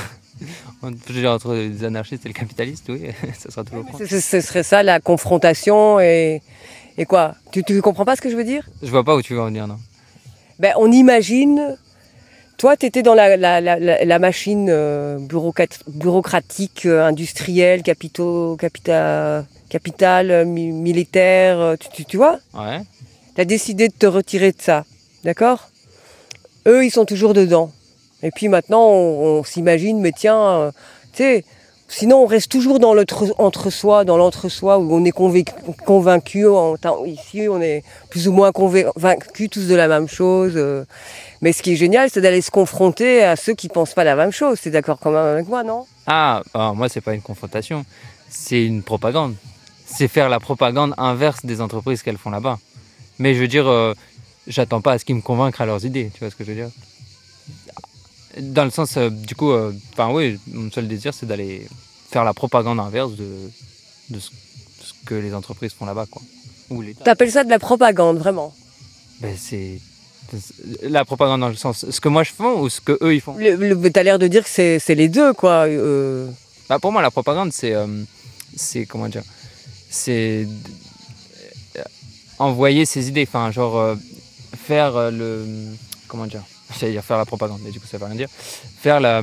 Entre les anarchistes et les capitalistes, oui, ça sera toujours ouais, ce, ce serait ça, la confrontation et, et quoi? Tu ne comprends pas ce que je veux dire? Je vois pas où tu veux en venir, non. Ben, on imagine... Toi, tu étais dans la, la, la, la machine euh, bureaucratique, euh, industrielle, capitaux, capita, capital, euh, mi- militaire, euh, tu, tu, tu vois? Ouais. Tu as décidé de te retirer de ça, d'accord? Eux, ils sont toujours dedans. Et puis maintenant, on, on s'imagine, mais tiens, euh, tu sais, sinon on reste toujours dans l'entre-soi, dans l'entre-soi où on est convaincu, convaincu on, ici on est plus ou moins convaincus tous de la même chose. Euh, mais ce qui est génial, c'est d'aller se confronter à ceux qui ne pensent pas la même chose. T'es d'accord quand même avec moi, non? Ah, alors moi, c'est pas une confrontation, c'est une propagande. C'est faire la propagande inverse des entreprises qu'elles font là-bas. Mais je veux dire, euh, j'attends pas à ce qu'ils me convainquent à leurs idées, tu vois ce que je veux dire? Dans le sens, euh, du coup, enfin euh, oui, mon seul désir, c'est d'aller faire la propagande inverse de, de, ce, de ce que les entreprises font là-bas, quoi. Ou l'État. T'appelles ça de la propagande, vraiment? Ben c'est, c'est la propagande dans le sens, ce que moi je fais ou ce que eux ils font. Le, le, t'as l'air de dire que c'est, c'est les deux, quoi. Euh... Bah, pour moi, la propagande, c'est, euh, c'est comment dire, c'est envoyer ses idées, enfin, genre euh, faire euh, le, comment dire. J'allais dire faire la propagande, mais du coup ça veut rien dire. Faire la,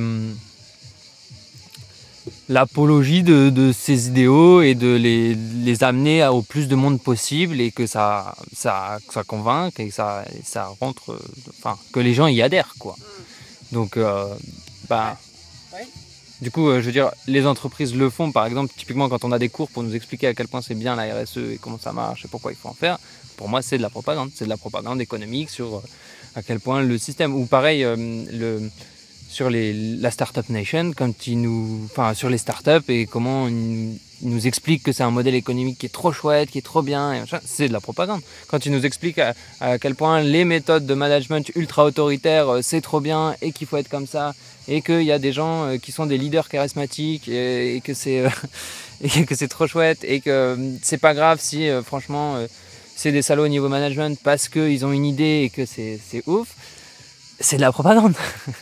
l'apologie de, de ces idéaux et de les, les amener au plus de monde possible et que ça, ça, ça convainque et que ça, ça rentre, enfin, que les gens y adhèrent, quoi. Donc, euh, bah, ouais. Du coup, euh, je veux dire, les entreprises le font, par exemple, typiquement quand on a des cours pour nous expliquer à quel point c'est bien la R S E et comment ça marche et pourquoi il faut en faire. Pour moi, c'est de la propagande, c'est de la propagande économique sur euh, à quel point le système, ou pareil, euh, le, sur les, la Startup Nation, quand ils nous, enfin sur les startups et comment ils, ils nous expliquent que c'est un modèle économique qui est trop chouette, qui est trop bien, et machin, c'est de la propagande. Quand ils nous expliquent à, à quel point les méthodes de management ultra autoritaires, euh, c'est trop bien et qu'il faut être comme ça, et qu'il y a des gens euh, qui sont des leaders charismatiques et, et que c'est euh, et que c'est trop chouette et que euh, c'est pas grave si euh, franchement euh, c'est des salauds au niveau management parce qu'ils ont une idée et que c'est, c'est ouf, c'est de la propagande.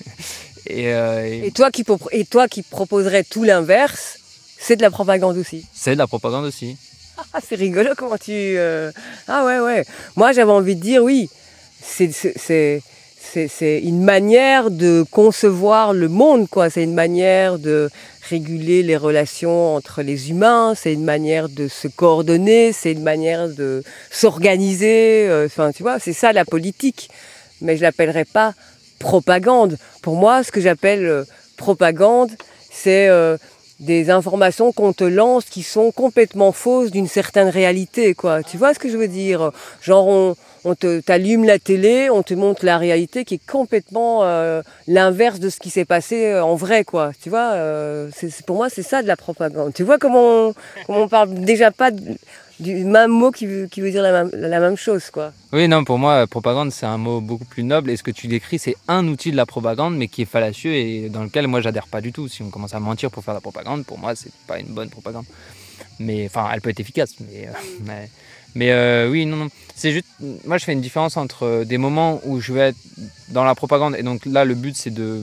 et, euh, et... Et, toi qui, et toi qui proposerais tout l'inverse, c'est de la propagande aussi. C'est de la propagande aussi. Ah, c'est rigolo comment tu... Euh... Ah ouais, ouais. Moi, j'avais envie de dire, oui, c'est, c'est, c'est, c'est, c'est une manière de concevoir le monde, quoi. C'est une manière de réguler les relations entre les humains, c'est une manière de se coordonner, c'est une manière de s'organiser. Enfin, tu vois, c'est ça la politique. Mais je ne l'appellerais pas propagande. Pour moi, ce que j'appelle euh, propagande, c'est... Euh, des informations qu'on te lance qui sont complètement fausses d'une certaine réalité, quoi. Tu vois ce que je veux dire? Genre, on, on te, t'allume la télé, on te montre la réalité qui est complètement euh, l'inverse de ce qui s'est passé en vrai, quoi. Tu vois, euh, c'est, c'est, pour moi, c'est ça de la propagande. Tu vois comment on, comment on parle déjà pas de, du même mot qui veut, qui veut dire la même, la même chose, quoi. Oui, non, pour moi, propagande, c'est un mot beaucoup plus noble. Et ce que tu décris, c'est un outil de la propagande, mais qui est fallacieux et dans lequel moi, j'adhère pas du tout. Si on commence à mentir pour faire de la propagande, pour moi, c'est pas une bonne propagande. Mais, enfin, elle peut être efficace. Mais, euh, mais, mais euh, oui, non, non. C'est juste, moi, je fais une différence entre des moments où je vais être dans la propagande. Et donc là, le but, c'est de,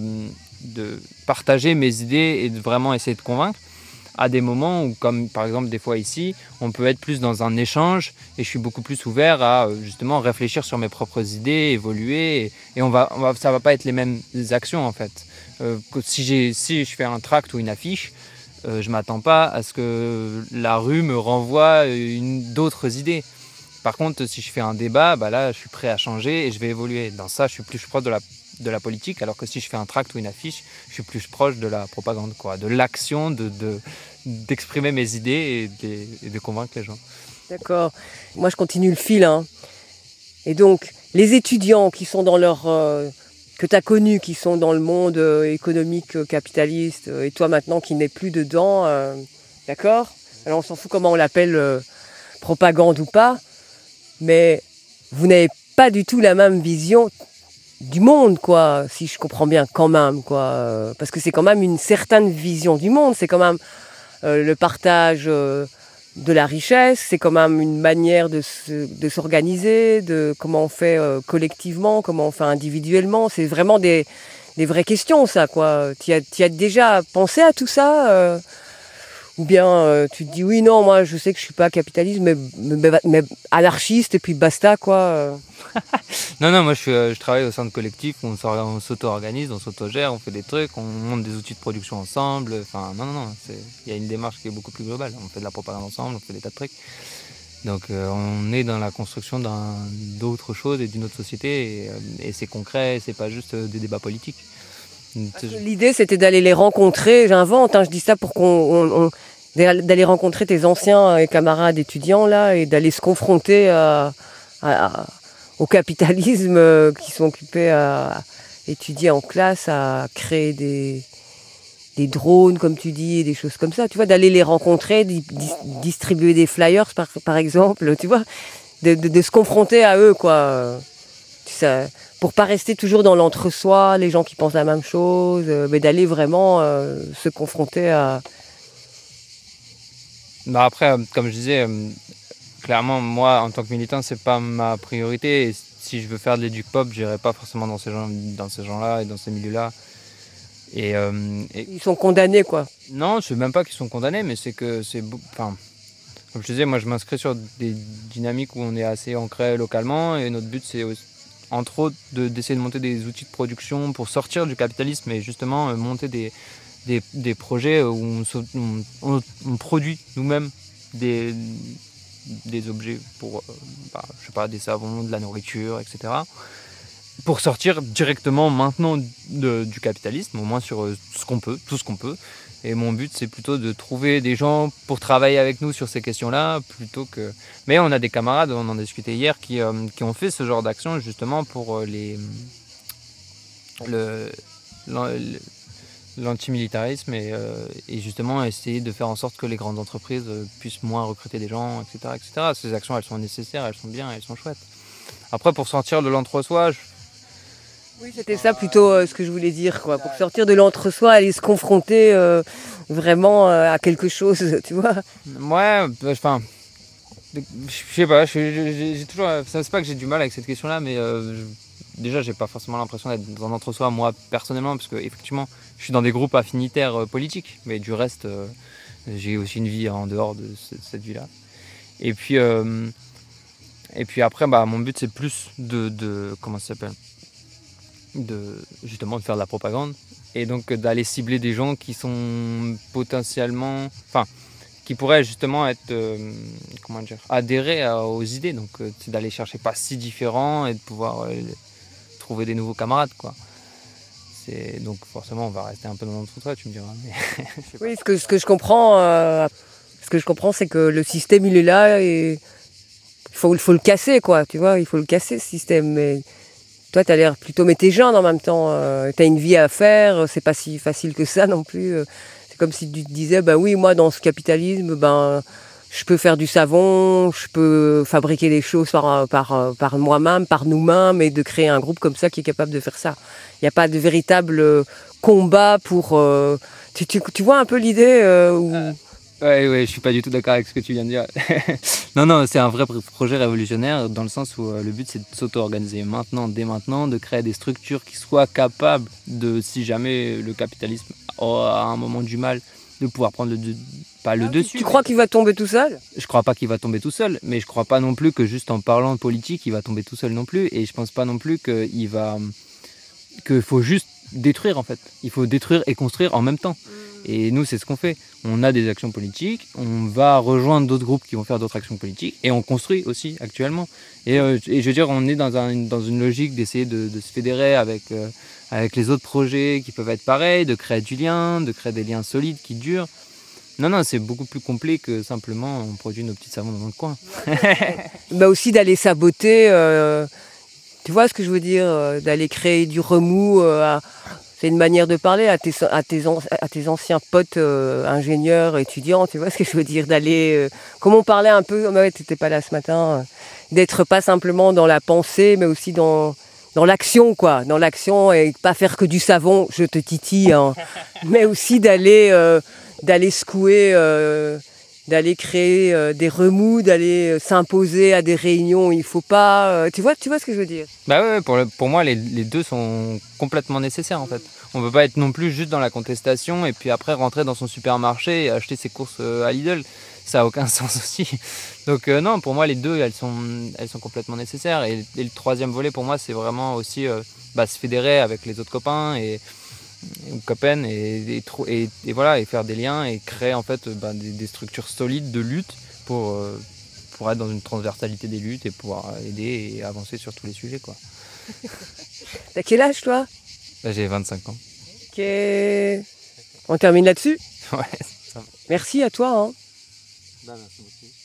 de partager mes idées et de vraiment essayer de convaincre. À des moments où, comme par exemple des fois ici, on peut être plus dans un échange et je suis beaucoup plus ouvert à justement réfléchir sur mes propres idées, évoluer et, et on va, on va, ça va pas être les mêmes actions en fait. Euh, si, j'ai, si je fais un tract ou une affiche, euh, je m'attends pas à ce que la rue me renvoie une, d'autres idées. Par contre, si je fais un débat, bah là, je suis prêt à changer et je vais évoluer. Dans ça, je suis plus proche de la de la politique, alors que si je fais un tract ou une affiche, je suis plus proche de la propagande, quoi, de l'action, de, de, d'exprimer mes idées et de, et de convaincre les gens. D'accord. Moi, je continue le fil. Hein. Et donc, les étudiants qui sont dans leur... Euh, que tu as connus, qui sont dans le monde euh, économique, euh, capitaliste, euh, et toi maintenant qui n'es plus dedans, euh, d'accord ? Alors, on s'en fout comment on l'appelle, euh, propagande ou pas, mais vous n'avez pas du tout la même vision du monde, quoi, si je comprends bien, quand même, quoi, parce que c'est quand même une certaine vision du monde, c'est quand même euh, le partage euh, de la richesse, c'est quand même une manière de, se, de s'organiser, de comment on fait euh, collectivement, comment on fait individuellement, c'est vraiment des, des vraies questions, ça, quoi. Tu as, tu as déjà pensé à tout ça euh, ou bien euh, tu te dis, oui, non, moi, je sais que je suis pas capitaliste, mais, mais, mais anarchiste, et puis basta, quoi. Euh. non, non, moi je, suis, je travaille au sein de collectifs, on, on s'auto-organise, on s'auto-gère, on fait des trucs, on monte des outils de production ensemble. Enfin, non, non, non, il y a une démarche qui est beaucoup plus globale. On fait de la propagande ensemble, on fait des tas de trucs. Donc euh, on est dans la construction d'un, d'autres choses et d'une autre société, et, et c'est concret, c'est pas juste des débats politiques. L'idée c'était d'aller les rencontrer, j'invente, hein, je dis ça pour qu'on... On, on, d'aller rencontrer tes anciens et camarades étudiants là, et d'aller se confronter à... à, à au capitalisme, euh, qui sont occupés à étudier en classe, à créer des, des drones, comme tu dis, et des choses comme ça. Tu vois, d'aller les rencontrer, di- di- distribuer des flyers, par, par exemple, tu vois, de, de, de se confronter à eux, quoi. Ça, pour pas rester toujours dans l'entre-soi, les gens qui pensent la même chose, euh, mais d'aller vraiment euh, se confronter à... Bah après, comme je disais... Euh... Clairement, moi, en tant que militant, c'est pas ma priorité. Et si je veux faire de l'éduc-pop, j'irai pas forcément dans ces gens, dans ces gens-là et dans ces milieux-là. Et, euh, et... Ils sont condamnés, quoi. Non, c'est même pas qu'ils sont condamnés, mais c'est que c'est... Enfin, comme je disais, moi, je m'inscris sur des dynamiques où on est assez ancré localement. Et notre but, c'est, entre autres, de, d'essayer de monter des outils de production pour sortir du capitalisme et justement euh, monter des, des, des projets où on, on, on, on produit nous-mêmes des... des objets pour, euh, bah, je sais pas, des savons, de la nourriture, et cetera. Pour sortir directement maintenant de, du capitalisme, au moins sur euh, ce qu'on peut, tout ce qu'on peut. Et mon but, c'est plutôt de trouver des gens pour travailler avec nous sur ces questions-là, plutôt que... Mais on a des camarades, on en a discuté hier, qui, euh, qui ont fait ce genre d'action justement pour euh, les... Le, le, l'antimilitarisme et, euh, et justement essayer de faire en sorte que les grandes entreprises euh, puissent moins recruter des gens, et cetera, et cetera. Ces actions, elles sont nécessaires, elles sont bien, elles sont chouettes. Après, pour sortir de l'entre-soi... Je... Oui, c'était ça plutôt euh, ce que je voulais dire, quoi. Pour sortir de l'entre-soi, aller se confronter euh, vraiment euh, à quelque chose, tu vois. Ouais, enfin... Je sais pas, j'ai, j'ai toujours. C'est pas que j'ai du mal avec cette question-là, mais euh, je, déjà, j'ai pas forcément l'impression d'être dans un entre-soi, moi, personnellement, parce que effectivement, je suis dans des groupes affinitaires euh, politiques, mais du reste, euh, j'ai aussi une vie en dehors de ce, cette vie-là. Et puis, euh, et puis après, bah, mon but, c'est plus de, de comment ça s'appelle, de justement de faire de la propagande, et donc d'aller cibler des gens qui sont potentiellement, enfin. qui pourrait justement être, euh, comment dire, adhérer à, aux idées. Donc, euh, c'est d'aller chercher pas si différents et de pouvoir euh, trouver des nouveaux camarades, quoi. C'est, donc, forcément, on va rester un peu dans notre trait, tu me diras. Mais oui, ce que, ce que je comprends, euh, ce que je comprends, c'est que le système, il est là et il faut, il faut le casser, quoi. Tu vois, il faut le casser, ce système. Mais toi, tu as l'air plutôt, mais t'es jeune en même temps. Euh, tu as une vie à faire, c'est pas si facile que ça non plus. Euh, C'est comme si tu te disais, ben oui, moi, dans ce capitalisme, ben, je peux faire du savon, je peux fabriquer des choses par, par, par moi-même, par nous-mêmes, et de créer un groupe comme ça qui est capable de faire ça. Il n'y a pas de véritable combat pour... Euh, tu, tu, tu vois un peu l'idée euh, où... euh, Ouais, ouais, je suis pas du tout d'accord avec ce que tu viens de dire. non, non, c'est un vrai projet révolutionnaire dans le sens où euh, le but c'est de s'auto-organiser maintenant, dès maintenant, de créer des structures qui soient capables de, si jamais le capitalisme a un moment du mal, de pouvoir prendre le, de, pas le ah, dessus. Tu, tu crois qu'il va tomber tout seul ? Je crois pas qu'il va tomber tout seul, mais je crois pas non plus que juste en parlant de politique, il va tomber tout seul non plus, et je pense pas non plus qu'il va, qu'il faut juste détruire en fait. Il faut détruire et construire en même temps. Et nous, c'est ce qu'on fait. On a des actions politiques, on va rejoindre d'autres groupes qui vont faire d'autres actions politiques, et on construit aussi actuellement. Et, euh, et je veux dire, on est dans, un, dans une logique d'essayer de, de se fédérer avec, euh, avec les autres projets qui peuvent être pareils, de créer du lien, de créer des liens solides qui durent. Non, non, c'est beaucoup plus complet que simplement on produit nos petits savons dans notre coin. bah aussi d'aller saboter, euh, tu vois ce que je veux dire, euh, d'aller créer du remous. Euh, à... C'est une manière de parler à tes, à tes, an, à tes anciens potes euh, ingénieurs, étudiants, tu vois ce que je veux dire, d'aller... Euh, comme on parlait un peu, ouais, tu n'étais pas là ce matin, euh, d'être pas simplement dans la pensée, mais aussi dans, dans l'action, quoi. Dans l'action et pas faire que du savon, je te titille, hein, mais aussi d'aller, euh, d'aller secouer, euh, d'aller créer euh, des remous, d'aller euh, s'imposer à des réunions où il ne faut pas... Euh, tu vois, tu vois ce que je veux dire ? Bah ouais, pour, le, pour moi, les, les deux sont complètement nécessaires, en fait. On ne peut pas être non plus juste dans la contestation et puis après rentrer dans son supermarché et acheter ses courses à Lidl. Ça n'a aucun sens aussi. Donc euh, non, pour moi, les deux, elles sont, elles sont complètement nécessaires. Et, et le troisième volet, pour moi, c'est vraiment aussi euh, bah, se fédérer avec les autres copains et, et copaines et, et, et, et, voilà, et faire des liens et créer en fait bah, des, des structures solides de lutte pour, euh, pour être dans une transversalité des luttes et pouvoir aider et avancer sur tous les sujets, quoi. T'as quel âge, toi ? Là, j'ai vingt-cinq ans. Ok. On termine là-dessus ? Ouais, ça va. Merci à toi. Hein. Bah, merci beaucoup.